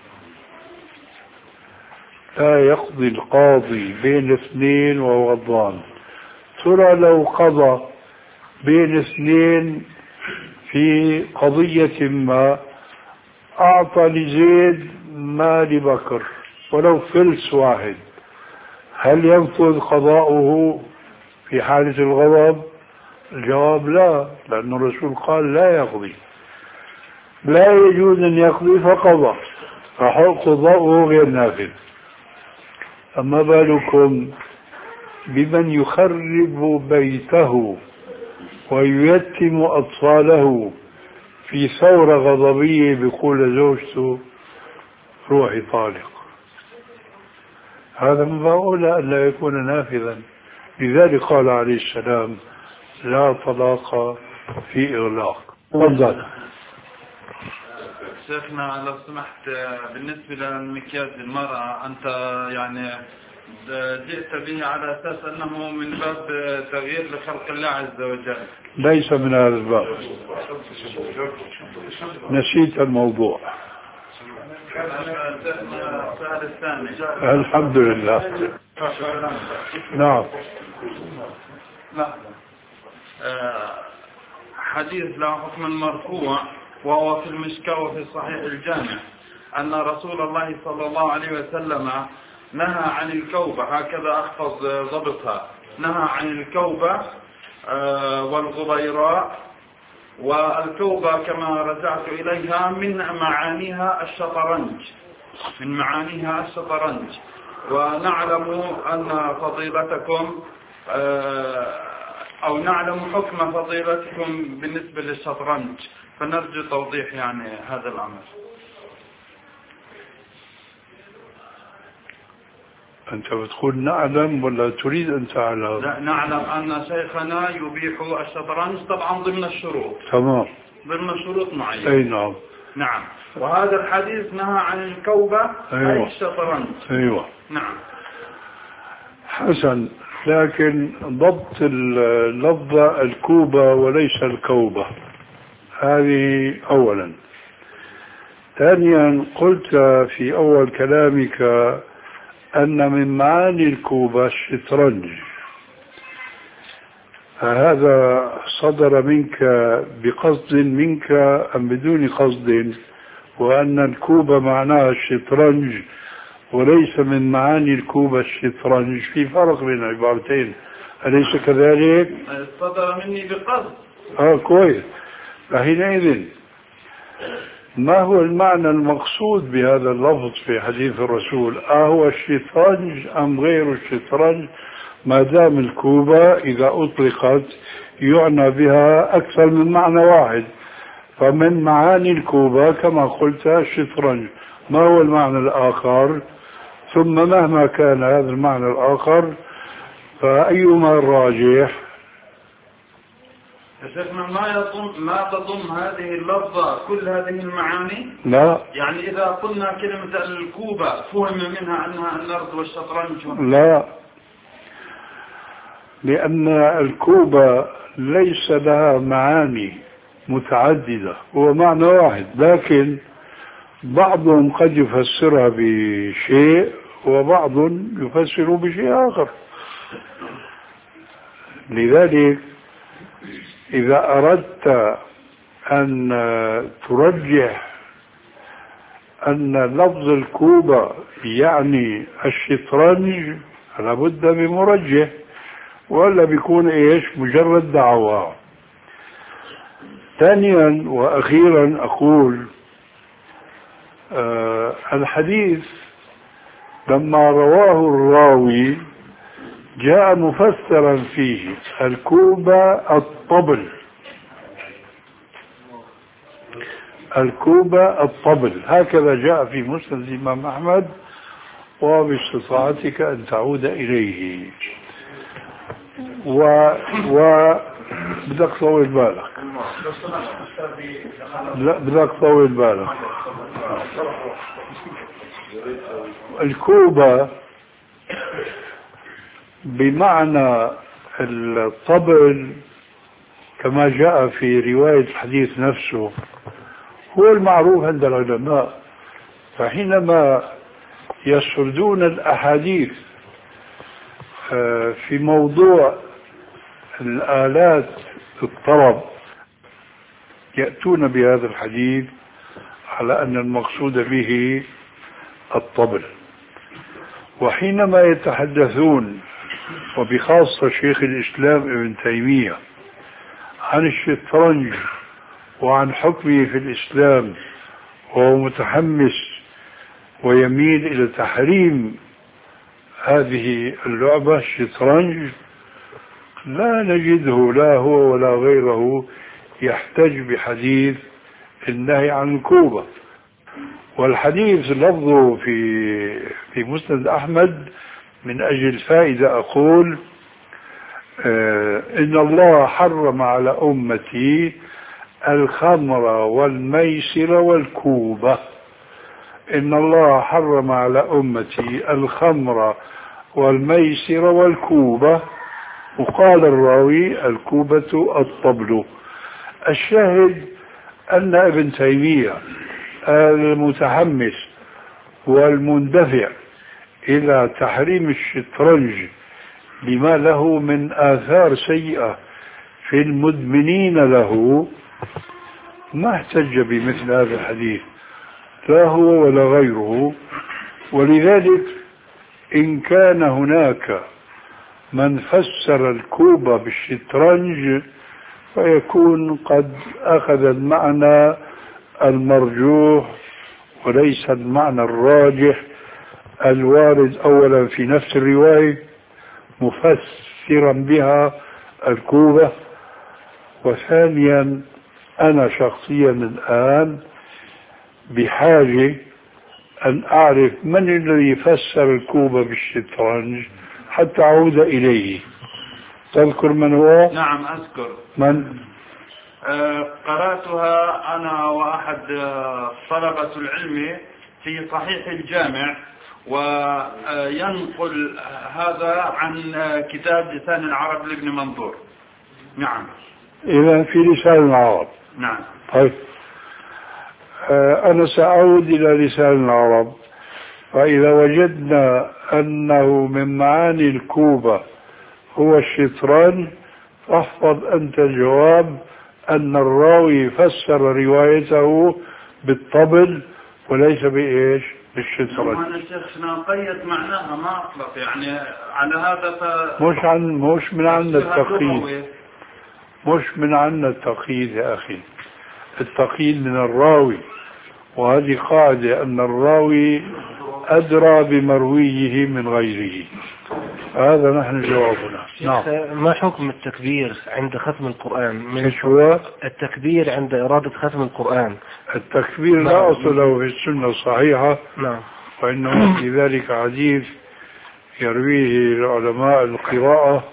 لا يقضي القاضي بين اثنين وهو غضبان. ترى لو قضى بين اثنين في قضية ما، أعطى لزيد ما لبكر ولو فلس واحد، هل ينفذ قضاؤه في حالة الغضب؟ الجواب لا، لأن الرسول قال لا يقضي، لا يجوز أن يقضي فقضى، فقضاؤه غير نافذ. أما بالكم بمن يخرب بيته ويتم أطفاله في ثورة غضبية بيقول لزوجته روحي طالق. هذا من باب أولى أن لا يكون نافذا. لذلك قال عليه السلام لا طلاق في إغلاق. تفضل. شيخنا لو سمحت، بالنسبة للمكياج المرأة أنت يعني جئت به على أساس أنه من باب تغيير لخلق الله عز وجل. ليس من هذا الباب، نسيت الموضوع. السؤال الثاني. الحمد لله. نعم. حديث له حكم المرفوع وهو في المشكاة وفي صحيح الجامع أن رسول الله صلى الله عليه وسلم نهى عن الكوبة، هكذا أحفظ ضبطها، نهى عن الكوبة والغبيراء. والكوبة كما رجعت إليها من معانيها الشطرنج، من معانيها الشطرنج. ونعلم أن فضيلتكم أو نعلم حكم فضيلتكم بالنسبة للشطرنج، فنرجو توضيح يعني هذا الأمر. أنت بتقول نعلم ولا تريد أن تعلم؟ لا، نعلم أن شيخنا يبيح الشطرنج طبعا ضمن الشروط. تمام. ضمن شروط معينة. أي نعم. نعم. وهذا الحديث نهى عن الكوبة. أيوة. أي الشطرنج. أيوة. نعم. حسن، لكن ضبط اللفظة الكوبة وليس الكوبة، هذه أولا. ثانيا، قلت في أول كلامك أن من معاني الكوبة الشطرنج، هذا صدر منك بقصد منك أم بدون قصد؟ وأن الكوبة معناها الشطرنج وليس من معاني الكوبة الشطرنج، في فرق بين العبارتين، أليس كذلك؟ صدر مني بقصد. آه كويس. فحينئذ ما هو المعنى المقصود بهذا اللفظ في حديث الرسول؟ أهو الشطرنج أم غير الشطرنج؟ ما دام الكوبة إذا أطلقت يعنى بها أكثر من معنى واحد، فمن معاني الكوبة كما قلت الشطرنج. ما هو المعنى الآخر؟ ثم مهما كان هذا المعنى الآخر فأيما الراجح؟ شيخنا ما يضم ما تضم هذه اللفظة كل هذه المعاني؟ لا. يعني إذا قلنا كلمة الكوبة فهم منها أنها الأرض والشطرنج؟ لا، لأن الكوبة ليس لها معاني متعددة، هو معنى واحد، لكن بعضهم قد يفسرها بشيء وبعض يفسر بشيء آخر. لذلك إذا أردت أن ترجح أن لفظ الكوبة يعني الشطرنج لابد بمرجح، ولا بيكون إيش مجرد دعوة. ثانيا وأخيرا أقول آه الحديث لما رواه الراوي جاء مفسرا فيه الكوبة الطبل، الكوبة الطبل، هكذا جاء في مسند الإمام أحمد، وباستطاعتك أن تعود إليه. و, و... بدك طول بالك، لا بدك طول بالك. الكوبة بمعنى الطبل كما جاء في رواية الحديث نفسه هو المعروف عند العلماء. فحينما يسردون الأحاديث في موضوع الآلات الطرب يأتون بهذا الحديث على أن المقصود به الطبل. وحينما يتحدثون وبخاصة شيخ الإسلام ابن تيمية عن الشطرنج وعن حكمه في الإسلام وهو متحمس ويميل إلى تحريم هذه اللعبة الشطرنج، لا نجده لا هو ولا غيره يحتج بحديث النهي عن الكوبة. والحديث لفظه في في مسند أحمد من أجل الفائدة أقول آه إن الله حرم على أمتي الخمر والميسر والكوبة. إن الله حرم على أمتي الخمر والميسر والكوبة. وقال الراوي الكوبة الطبل. الشاهد أن ابن تيمية المتحمس والمندفع إلى تحريم الشطرنج لما له من آثار سيئة في المدمنين له ما احتج بمثل هذا الحديث لا هو ولا غيره. ولذلك إن كان هناك من فسر الكوبة بالشطرنج فيكون قد أخذ المعنى المرجوح وليس المعنى الراجح الوارد أولا في نفس الرواية مفسرا بها الكوبة. وثانيا أنا شخصيا الآن بحاجة أن أعرف من الذي فسر الكوبة بالشطرنج حتى أعود إليه. تذكر من هو؟ نعم أذكر. من؟ آه قرأتها أنا وأحد آه طلبة العلم في صحيح الجامع، وينقل هذا عن آه كتاب لسان العرب لابن منظور. نعم. إذا في لسان العرب. نعم. طيب آه أنا سأعود إلى لسان العرب، فإذا وجدنا أنه من معاني الكوبة هو الشطرنج فاحفظ أنت الجواب أن الراوي فسر روايته بالطبل وليس بإيش؟ بالشطرنج. أنا شيخنا قيد معناها ما أطلق يعني على هذا ف... مش عن مش من عنا التقييد مش من عنا التقييد يا أخي. التقييد من الراوي، وهذه قاعدة أن الراوي أدرى بمرويه من غيره. هذا نحن جوابنا. نعم. ما حكم التكبير عند ختم القرآن؟ من شو التكبير عند إرادة ختم القرآن؟ التكبير لا أصل له في السنة الصحيحة. نعم. وإنه في ذلك حديث يرويه العلماء القراءة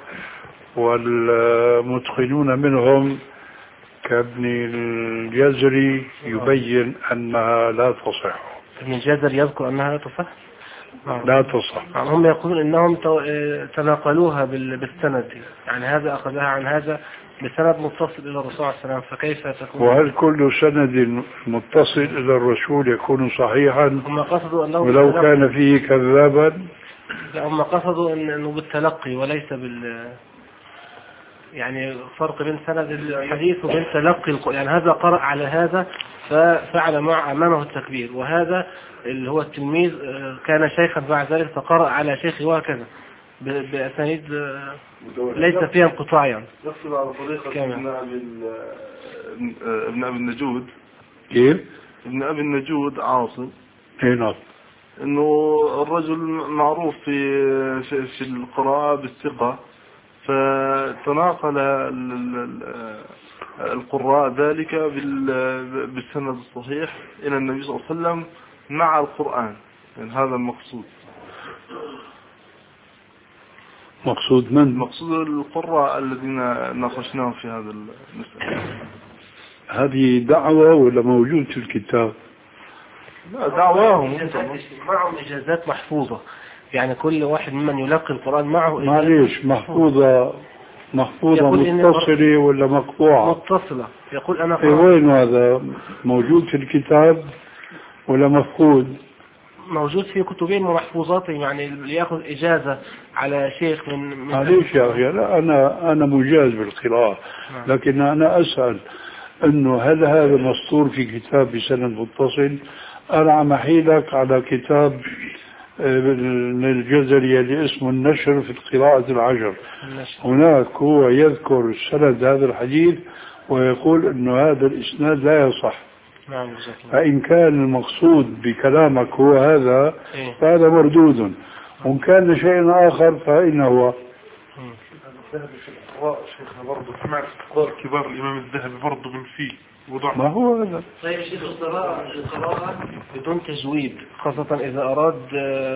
والمتقنون منهم كابن الجزري يبين أنها لا تصح. ابن الجزري يذكر أنها لا تصح؟ لا تصح. هم يقولون إنهم تناقلوها بالسند، يعني هذا أخذها عن هذا بسند متصل إلى الرسول صلى الله عليه وسلم، فكيف تكون؟ وهل كل سند متصل إلى الرسول يكون صحيحا؟ هم قصدوا أنه ولو كان فيه كذابا؟ لا، هم قصدوا أنه بالتلقي وليس بال يعني فرق بين سند الحديث وبين تلقي الق... يعني هذا قرأ على هذا ففعل مع أمامه التكبير، وهذا اللي هو التلميذ كان شيخا بعد ذلك فقرأ على شيخه وهكذا بأسانيد ليس فيها انقطاع. يعني نفس على طريقة ابن أبي ابن أبي النجود. كيف؟ ابن أبي النجود عاصم. اي نعم. إنه الرجل معروف في في القراءة بالثقة، فتناقل القراء ذلك بالسند الصحيح إلى النبي صلى الله عليه وسلم مع القرآن. يعني هذا المقصود. مقصود من؟ مقصود القراء الذين ناقشناهم في هذا المسألة. هذه دعوة ولا موجود في الكتاب؟ لا، دعواهم. معهم إجازات محفوظة، يعني كل واحد ممن يلقي القرآن معه معليش محفوظة محفوظة متصلة ولا مقطوعة؟ متصلة. يقول أنا إيه وين هذا موجود في الكتاب ولا مفقود؟ موجود في كتبين ومحفوظاتهم، يعني اللي يأخذ إجازة على شيخ من, من معليش يا أخي، لا أنا أنا مجاز بالقراءة، لكن أنا أسأل إنه هل هذا مسطور في كتاب بسند متصل؟ أنا عم أحيلك على كتاب من الجزري اللي اسمه النشر في القراءة العشر. هناك هو يذكر سند هذا الحديث ويقول انه هذا الاسناد لا يصح. فإن كان المقصود بكلامك هو هذا فهذا مردود، وإن كان شيء آخر فإنه هو الذهبي في القراء شيخنا برضه سمعت قراء كبار الإمام الذهبي برضه من فيه وضع. ما هو هذا؟ طيب شيخ القراءة القراءة بدون تجويد، خاصة إذا أراد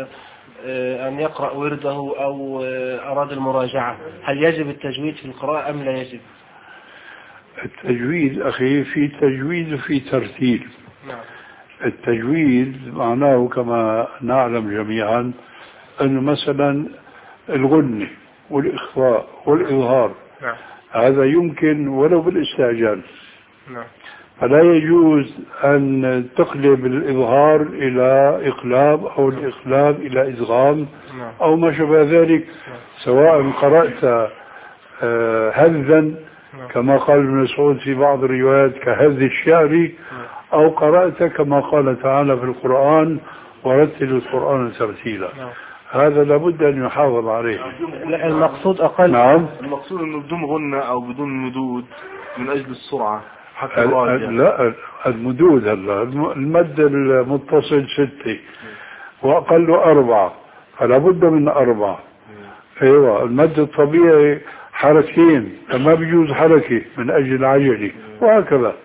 أن يقرأ ورده أو أراد المراجعة، هل يجب التجويد في القراءة أم لا يجب؟ التجويد أخي في تجويد وفي ترتيل. نعم. التجويد معناه كما نعلم جميعا أنه مثلا الغنة والإخفاء والإظهار نعم. هذا يمكن ولو بالاستعجال. نعم. فلا يجوز أن تقلب الإظهار إلى إقلاب أو الإقلاب إلى إدغام أو ما شابه ذلك، سواء قرأت هذا كما قال ابن مسعود في بعض الروايات كهذ الشعر، أو قرأت كما قال تعالى في القرآن ورتل القرآن ترتيلا. هذا لابد أن يحافظ عليه. لا المقصود أقل. نعم. المقصود أنه بدون غنة أو بدون مدود من أجل السرعة حتى ال لا المدود هلا المد المتصل ستة وأقل أربعة، فلا بد من أربعة. أيوة المد الطبيعي حركتين، فما بيجوز حركة من أجل العجلة وهكذا.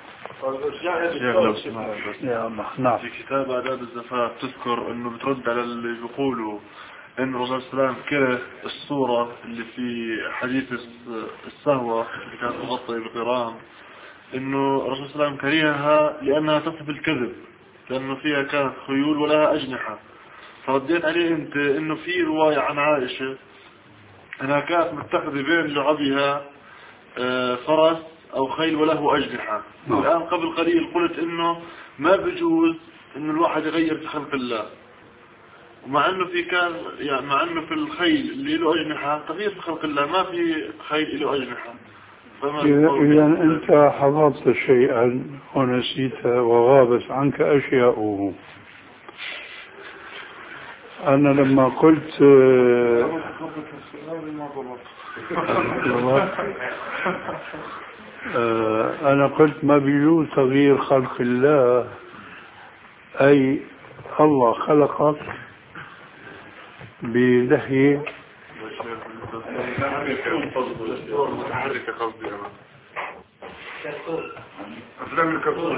يا الله. نعم. في كتاب آداب الزفاف تذكر انه بترد على اللي بيقولوا ان الرسول صلى الله عليه وسلم كره الصورة اللي في حديث السهوة اللي كانت مغطية بقران، انه الرسول صلى الله عليه وسلم كرهها لانها تصف الكذب، لانه فيها كانت خيول ولها اجنحة. فرديت عليه انت انه في رواية عن عائشة انها كانت متخذة بين لعبها فرس او خيل وله اجنحة. الان قبل قليل قلت انه ما بيجوز انه الواحد يغير في خلق الله، ومع انه في كان يعني مع انه في الخيل اللي له اجنحة تغيير في خلق الله، ما في خيل له اجنحة. إذا أنت حفظت شيئا ونسيت وغابت عنك أشياء. أنا لما قلت أنا قلت ما بيجوز تغيير خلق الله، أي الله خلقك بلحية افلام الكرتون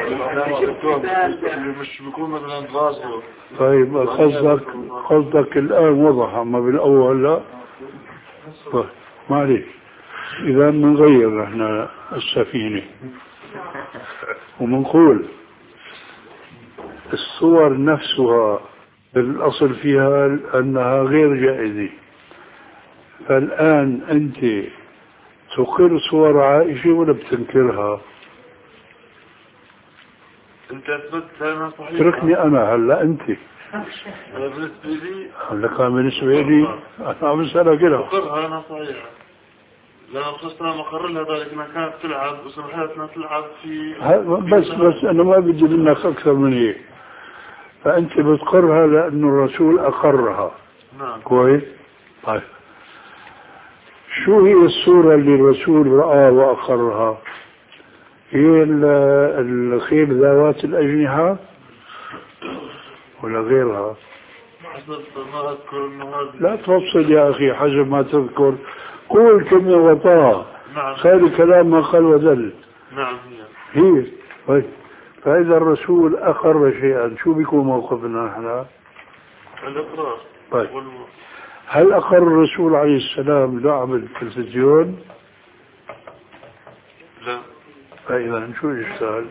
مش بيكون مثلا راسه. طيب قصدك قصدك الان وضح، اما بالاول لا. طيب معليش، اذا بنغير احنا السفينه وبنقول الصور نفسها بالاصل فيها انها غير جائزه. فالآن أنت تقر صور عائشة ولا بتنكرها؟ أنت أثبتت أنا صحيح. تركني أنا هلا أنت. أنا بالنسبة لي. هلا كان بالنسبة لي أنا عم أسألك كده. أقرها أنا صحيح. لأن خصنا مقر لها ذلك أنها كانت تلعب وسمحتنا تلعب في. بس بس أنا ما بدي منك أكثر من هيك. فأنت بتقرها لأنه الرسول أقرها. نعم. كويس؟ طيب. شو هي الصورة اللي الرسول رأى وأقرها؟ هي الخيل ذوات الأجنحة ولا غيرها؟ ما أذكر إنه هذا. لا تفصل يا أخي حسب ما تذكر، قول كلمة وطاها. نعم. خير كلام ما قال ودل. نعم هي. هي طيب. فإذا الرسول أقر شيئا شو بيكون موقفنا نحن؟ الإقرار. طيب. هل أقر الرسول عليه السلام لعب التلفزيون؟ لا. فإذا شو الإشكال؟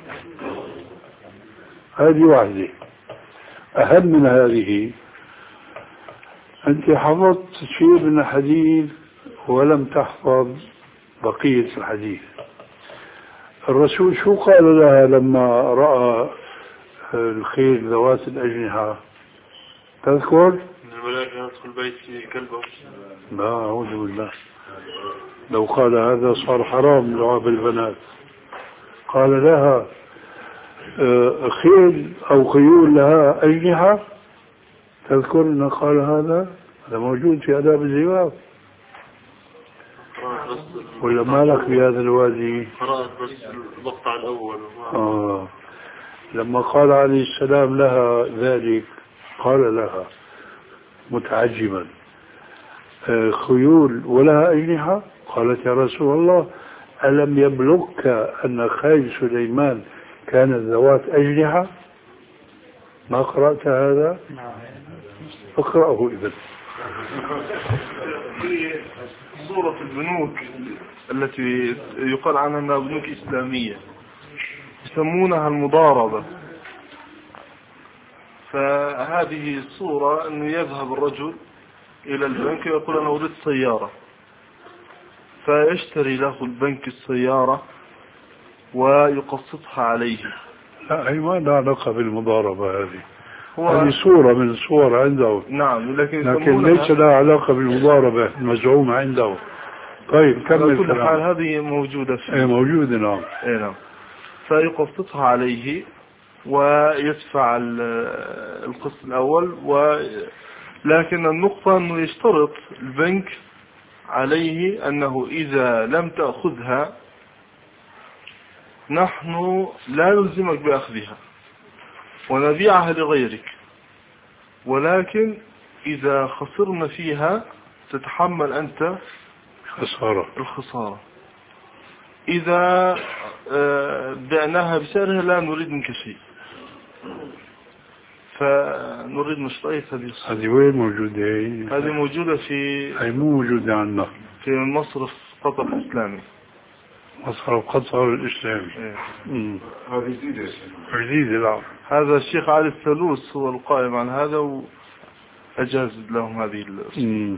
هذه واحدة. أهم من هذه، أنت حفظت شيء من الحديث ولم تحفظ بقية الحديث. الرسول شو قال لها لما رأى الخيل ذوات الأجنحة؟ تذكر؟ الملائكة يدخل بيت في كلبه. لا أعوذ بالله، لو قال هذا صار حرام لعب البنات. قال لها خيل أو خيول لها أجنحة، تذكر أنه قال هذا؟ هذا موجود في آداب الزواج ولا مالك بهذا الوادي؟ قرأت بس المقطع الأول. آه. لما قال عليه السلام لها ذلك قال لها متعجبا خيول ولها أجنحة؟ قالت يا رسول الله ألم يبلغك أن خيل سليمان كانت ذوات أجنحة؟ ما قرأت هذا؟ اقرأه إذا. في صورة البنوك التي يقال عنها أنها بنوك إسلامية يسمونها المضاربة. فهذه الصورة أنه يذهب الرجل إلى البنك ويقول أنا أريد سيارة، فيشتري له البنك السيارة ويقسطها عليه. لا هي ما لها علاقة بالمضاربة، هذه هذه صورة من الصور عنده. نعم، لكن, لكن ليس لها علاقة بالمضاربة المزعومة عنده. طيب كمل. على كل حال هذه موجودة فيه. ايه موجودة. نعم. ايه نعم. فيقسطها عليه ويدفع القسط الأول، و لكن النقطة أنه يشترط البنك عليه أنه إذا لم تأخذها نحن لا نلزمك بأخذها ونبيعها لغيرك، ولكن إذا خسرنا فيها تتحمل أنت خسارة الخسارة. إذا بعناها بسعرها لا نريد منك شيء، فنريد مشروعية هذه الصورة. هذه وين موجودة؟ هذه موجودة في هي مو موجودة عندنا في مصرف قطر الإسلامي. مصرف قطر الإسلامي. إيه. هذه جديدة. جديدة. لا هذا الشيخ علي الثلوث هو القائم عن هذا وأجاز لهم هذه الصورة.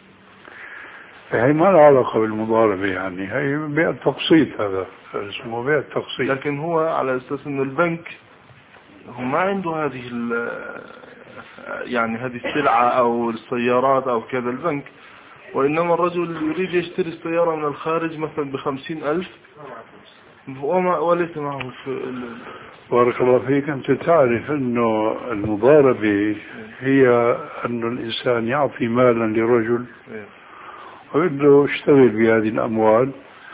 هي ما لها علاقة بالمضاربة، يعني هي بيع التقسيط، هذا اسمه بيع التقسيط. لكن هو على أساس أن البنك هو ما عنده هذه يعني هذه السلعة أو السيارات أو كذا البنك، وإنما الرجل يريد يشتري السيارة من الخارج مثلا بخمسين ألف وما وليس معه في. بارك الله فيك. أنت تعرف أنه المضاربة هي أن الإنسان يعطي مالا لرجل ويقول له اشتغل بهذه الأموال،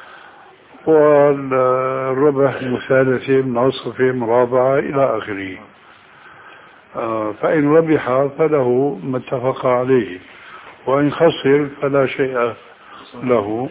والربح مثالثة منعصفة مرابعة إلى آخره. آه فإن ربح فله ما اتفق عليه، وإن خسر فلا شيء له،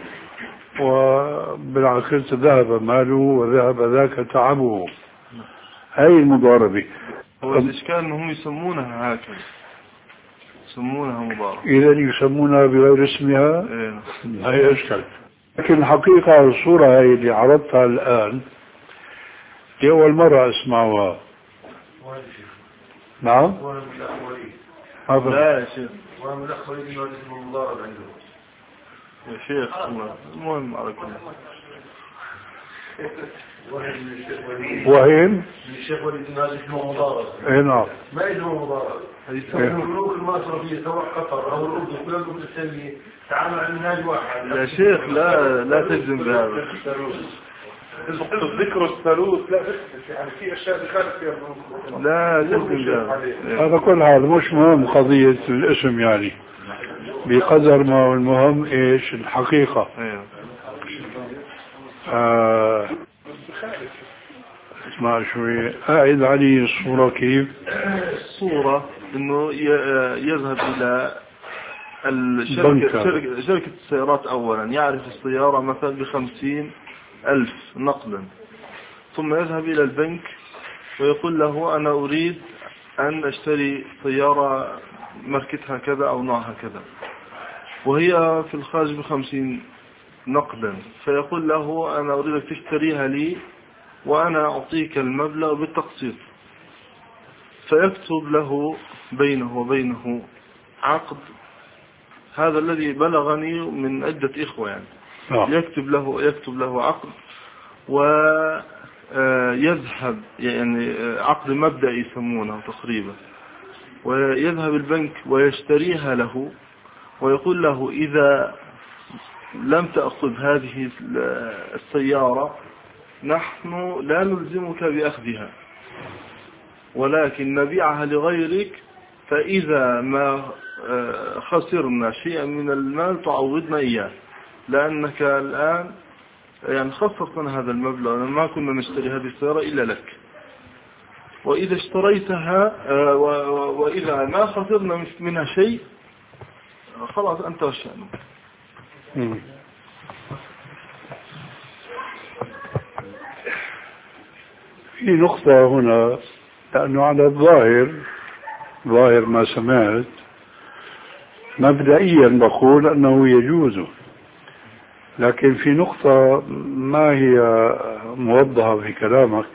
وبالعكس ذهب ماله وذهب ذاك تعبه. هاي المضاربة. هو الإشكال أنهم يسمونها هكذا، يسمونها مضاربة. إذا يسمونها بغير اسمها. إيه. هاي أشكال. لكن الحقيقة الصورة هاي اللي عرضتها الآن دي أول مرة أسمعها. نعم. لا يا شيخ. ومن الأخبار يجب أن اسمه المضارب عنده يا شيخ. المهم على كل وين؟ من الشيخ وليد هذا اسمه مضارب. اي نعم. ما اسمه مضارب. يسمونه البنوك المصرفية سواء قطر أو الأردن كل البنوك الإسلامية تعامل على منهاج واحد. يا شيخ لا لا تجزم بهذا. ذكر الثالوث لا يعني في أشياء دخلت فيها البنوك. لا تجزم بهذا. هذا كل هذا مش مهم قضية الاسم، يعني بقدر ما هو المهم ايش الحقيقة. آه اسمع شوي. أعد علي الصورة كيف؟ الصورة انه يذهب الى الشركة شركة, شركة السيارات اولا، يعرف السيارة مثلا بخمسين الف نقدا، ثم يذهب الى البنك ويقول له انا اريد ان اشتري سيارة ماركتها كذا او نوعها كذا، وهي في الخارج بخمسين نقدا، فيقول له انا اريدك تشتريها لي وأنا أعطيك المبلغ بالتقسيط. فيكتب له بينه وبينه عقد، هذا الذي بلغني من عدة إخوة يعني. يكتب له يكتب له عقد ويذهب يعني عقد مبدئي يسمونه تقريبا، ويذهب البنك ويشتريها له ويقول له إذا لم تأخذ هذه السيارة نحن لا نلزمك بأخذها، ولكن نبيعها لغيرك، فإذا ما خسرنا شيئا من المال تعوضنا إياه، لأنك الآن يعني خصصنا هذا المبلغ، ما كنا نشتري هذه السيارة إلا لك، وإذا اشتريتها وإذا ما خسرنا منها شيء خلاص أنت وشأنك. في نقطة هنا، لأنه على الظاهر ظاهر ما سمعت مبدئيا بقول أنه يجوز، لكن في نقطة ما هي موضحة في كلامك.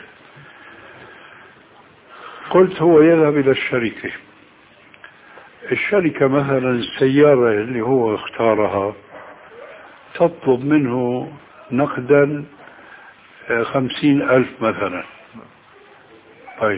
قلت هو يذهب إلى الشركة، الشركة مثلا السيارة اللي هو اختارها تطلب منه نقدا خمسين ألف مثلا. طيب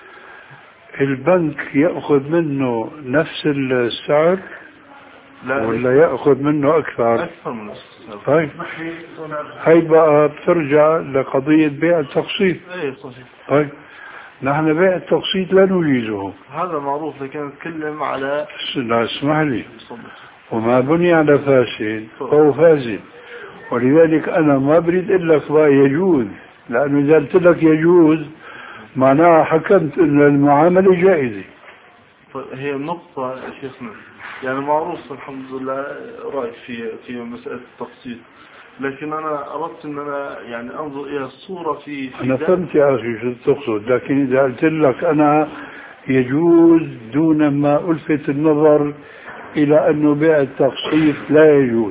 البنك يأخذ منه نفس السعر ولا يأخذ منه أكثر؟ أكثر من السعر. طيب هاي بقى بترجع لقضية بيع التقسيط. طيب نحن بيع التقسيط لا نجيزه، هذا معروف، لكن نتكلم على لا اسمح لي، وما بني على فاسد فهو فاسد، ولذلك أنا ما بريد إلا لك يجوز، لأنه إذا قلت لك يجوز معناها حكمت أن المعاملة جائزة. هي النقطة يا شيخنا، يعني معروف الحمد لله رأي في في مسألة التقسيط، لكن أنا أردت أن أنا يعني أنظر إلى الصورة في, في أنا فهمت يا أخي شو تقصد، لكن إذا قلت لك أنا يجوز دون ما ألفت النظر إلى أنه بيع التقسيط لا يجوز،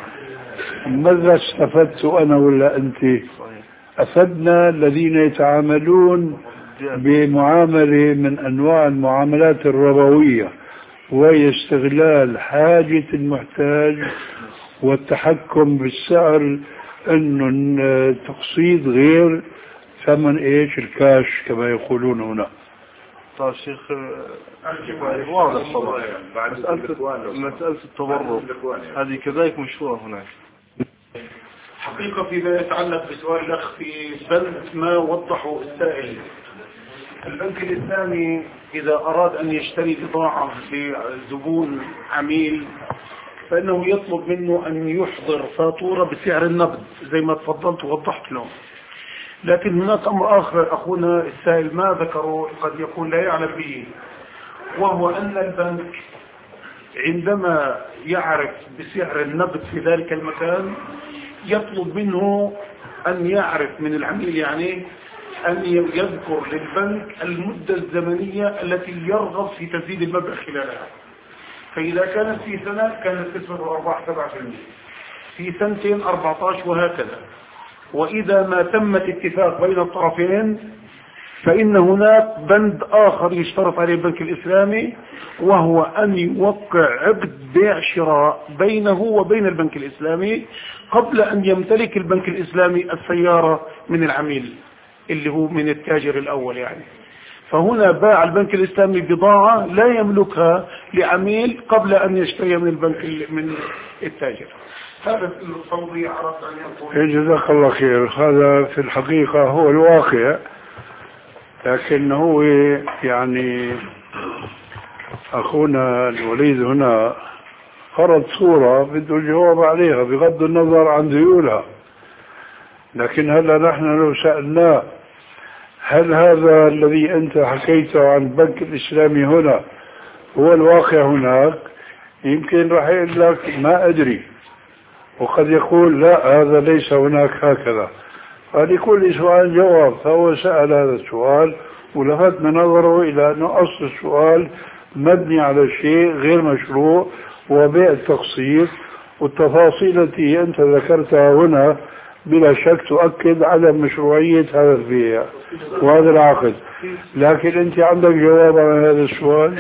ماذا استفدت أنا ولا أنت؟ أفدنا الذين يتعاملون بمعاملة من أنواع المعاملات الربوية، وهي استغلال حاجة المحتاج والتحكم بالسعر، انه التقسيط غير ثمن ايش الكاش كما يقولون هنا. طيب شيخ واضح طبعا، مسألة مسألة التبرع هذه كذلك مشهورة هناك. حقيقة فيما يتعلق بسؤال الأخ في بند ما وضحه السائل، البنك الإسلامي إذا أراد أن يشتري بضاعة لزبون عميل فإنه يطلب منه أن يحضر فاتورة بسعر النقد زي ما تفضلت ووضحت له. لكن هناك أمر آخر أخونا السائل ما ذكره قد يكون لا يعلم به، وهو أن البنك عندما يعرف بسعر النقد في ذلك المكان يطلب منه أن يعرف من العميل يعني أن يذكر للبنك المدة الزمنية التي يرغب في تزيد المبلغ خلالها. فإذا كانت في سنة كانت نسبة الأرباح سبعة بالمئة، في سنتين أربعة عشر وهكذا. وإذا ما تمت اتفاق بين الطرفين فإن هناك بند آخر يشترط عليه البنك الإسلامي، وهو أن يوقع عقد بيع شراء بينه وبين البنك الإسلامي قبل أن يمتلك البنك الإسلامي السيارة من العميل اللي هو من التاجر الأول يعني. فهنا باع البنك الإسلامي بضاعة لا يملكها لعميل قبل أن يشتري من البنك من التاجر. هذا التوضيح عرفت أن يقول. جزاك الله خير. هذا في الحقيقة هو الواقع، لكن هو يعني أخونا الوليد هنا فرض صورة بده الجواب عليها بغض النظر عن ذيولها. لكن هلا نحن لو سألناه هل هذا الذي أنت حكيته عن البنك الإسلامي هنا هو الواقع هناك، يمكن راح يقول لك ما أدري، وقد يقول لا هذا ليس هناك هكذا. فلكل سؤال جواب، فهو سأل هذا السؤال ولفت نظره إلى أنه أصل السؤال مبني على شيء غير مشروع وبيع التقسيط، والتفاصيل التي أنت ذكرتها هنا بلا شك تؤكد على مشروعية هذا البيع وهذا العقد. لكن أنت عندك جواب على هذا السؤال؟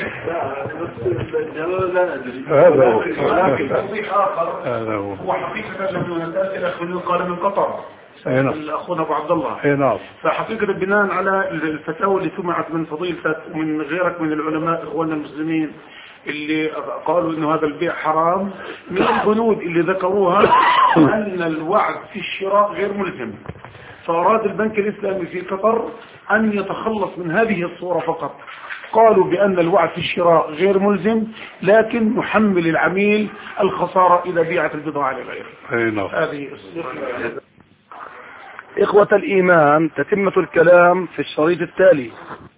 لا أدري. هذا هو. لكن توضيح آخر هذا هو. هو حقيقة لما نتأتي الأخ قال من قطر الأخونا أبو عبد الله. اي نعم. فحقيقة بناء على الفتاوى اللي سمعت من فضيلتك ومن غيرك من العلماء إخواننا المسلمين اللي قالوا إنه هذا البيع حرام، من البنود اللي ذكروها أن الوعد في الشراء غير ملزم. فأراد البنك الإسلامي في قطر أن يتخلص من هذه الصورة فقط. قالوا بأن الوعد في الشراء غير ملزم، لكن نحمل العميل الخسارة إذا بيعت البضاعة لغيره. هذه إخوة الإيمان، تتمة الكلام في الشريط التالي.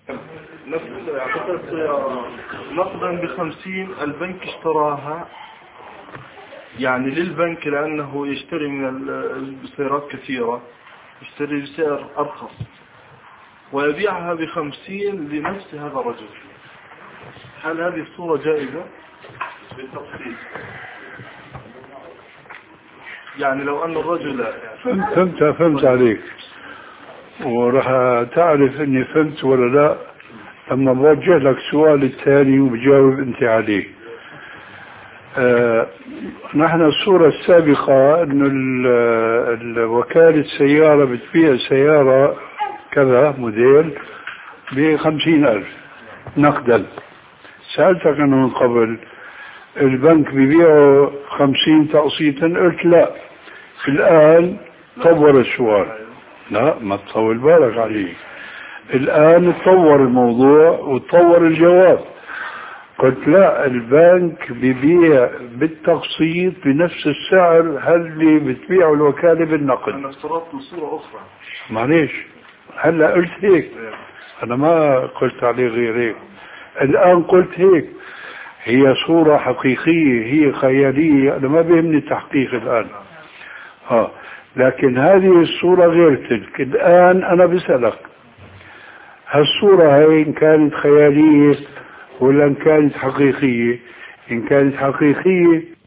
نقدا بخمسين البنك اشتراها يعني للبنك لأنه يشتري من السيارات كثيرة، يشتري بسعر أرخص ويبيعها بخمسين لنفس هذا الرجل. هل هذه الصورة جائزة؟ بالتفصيل. يعني لو أن الرجل فهمت فهمت عليك، وراح تعرف اني فهمت ولا لا لما بوجه لك سؤال الثاني وبجاوب انت عليه. آه نحن الصورة السابقة انه وكالة سيارة بتبيع سيارة كذا موديل بخمسين ألف نقدا. سألتك أنه من قبل البنك بيبيعه خمسين تقسيطا، قلت لا. الآن طور السؤال، لا ما تطول بالك عليه، الآن تطور الموضوع وتطور الجواب. قلت لا، البنك بيبيع بالتقسيط بنفس السعر هل اللي بتبيعه الوكالة بالنقد. أنا افترضت صورة أخرى. معليش هلا قلت هيك، أنا ما قلت عليه غير هيك، الآن قلت هيك. هي صورة حقيقية، هي خيالية، أنا ما بيهمني التحقيق الآن. آه. لكن هذه الصورة غير تلك. الآن أنا بسألك هالصورة هاي إن كانت خيالية ولا إن كانت حقيقية؟ إن كانت حقيقية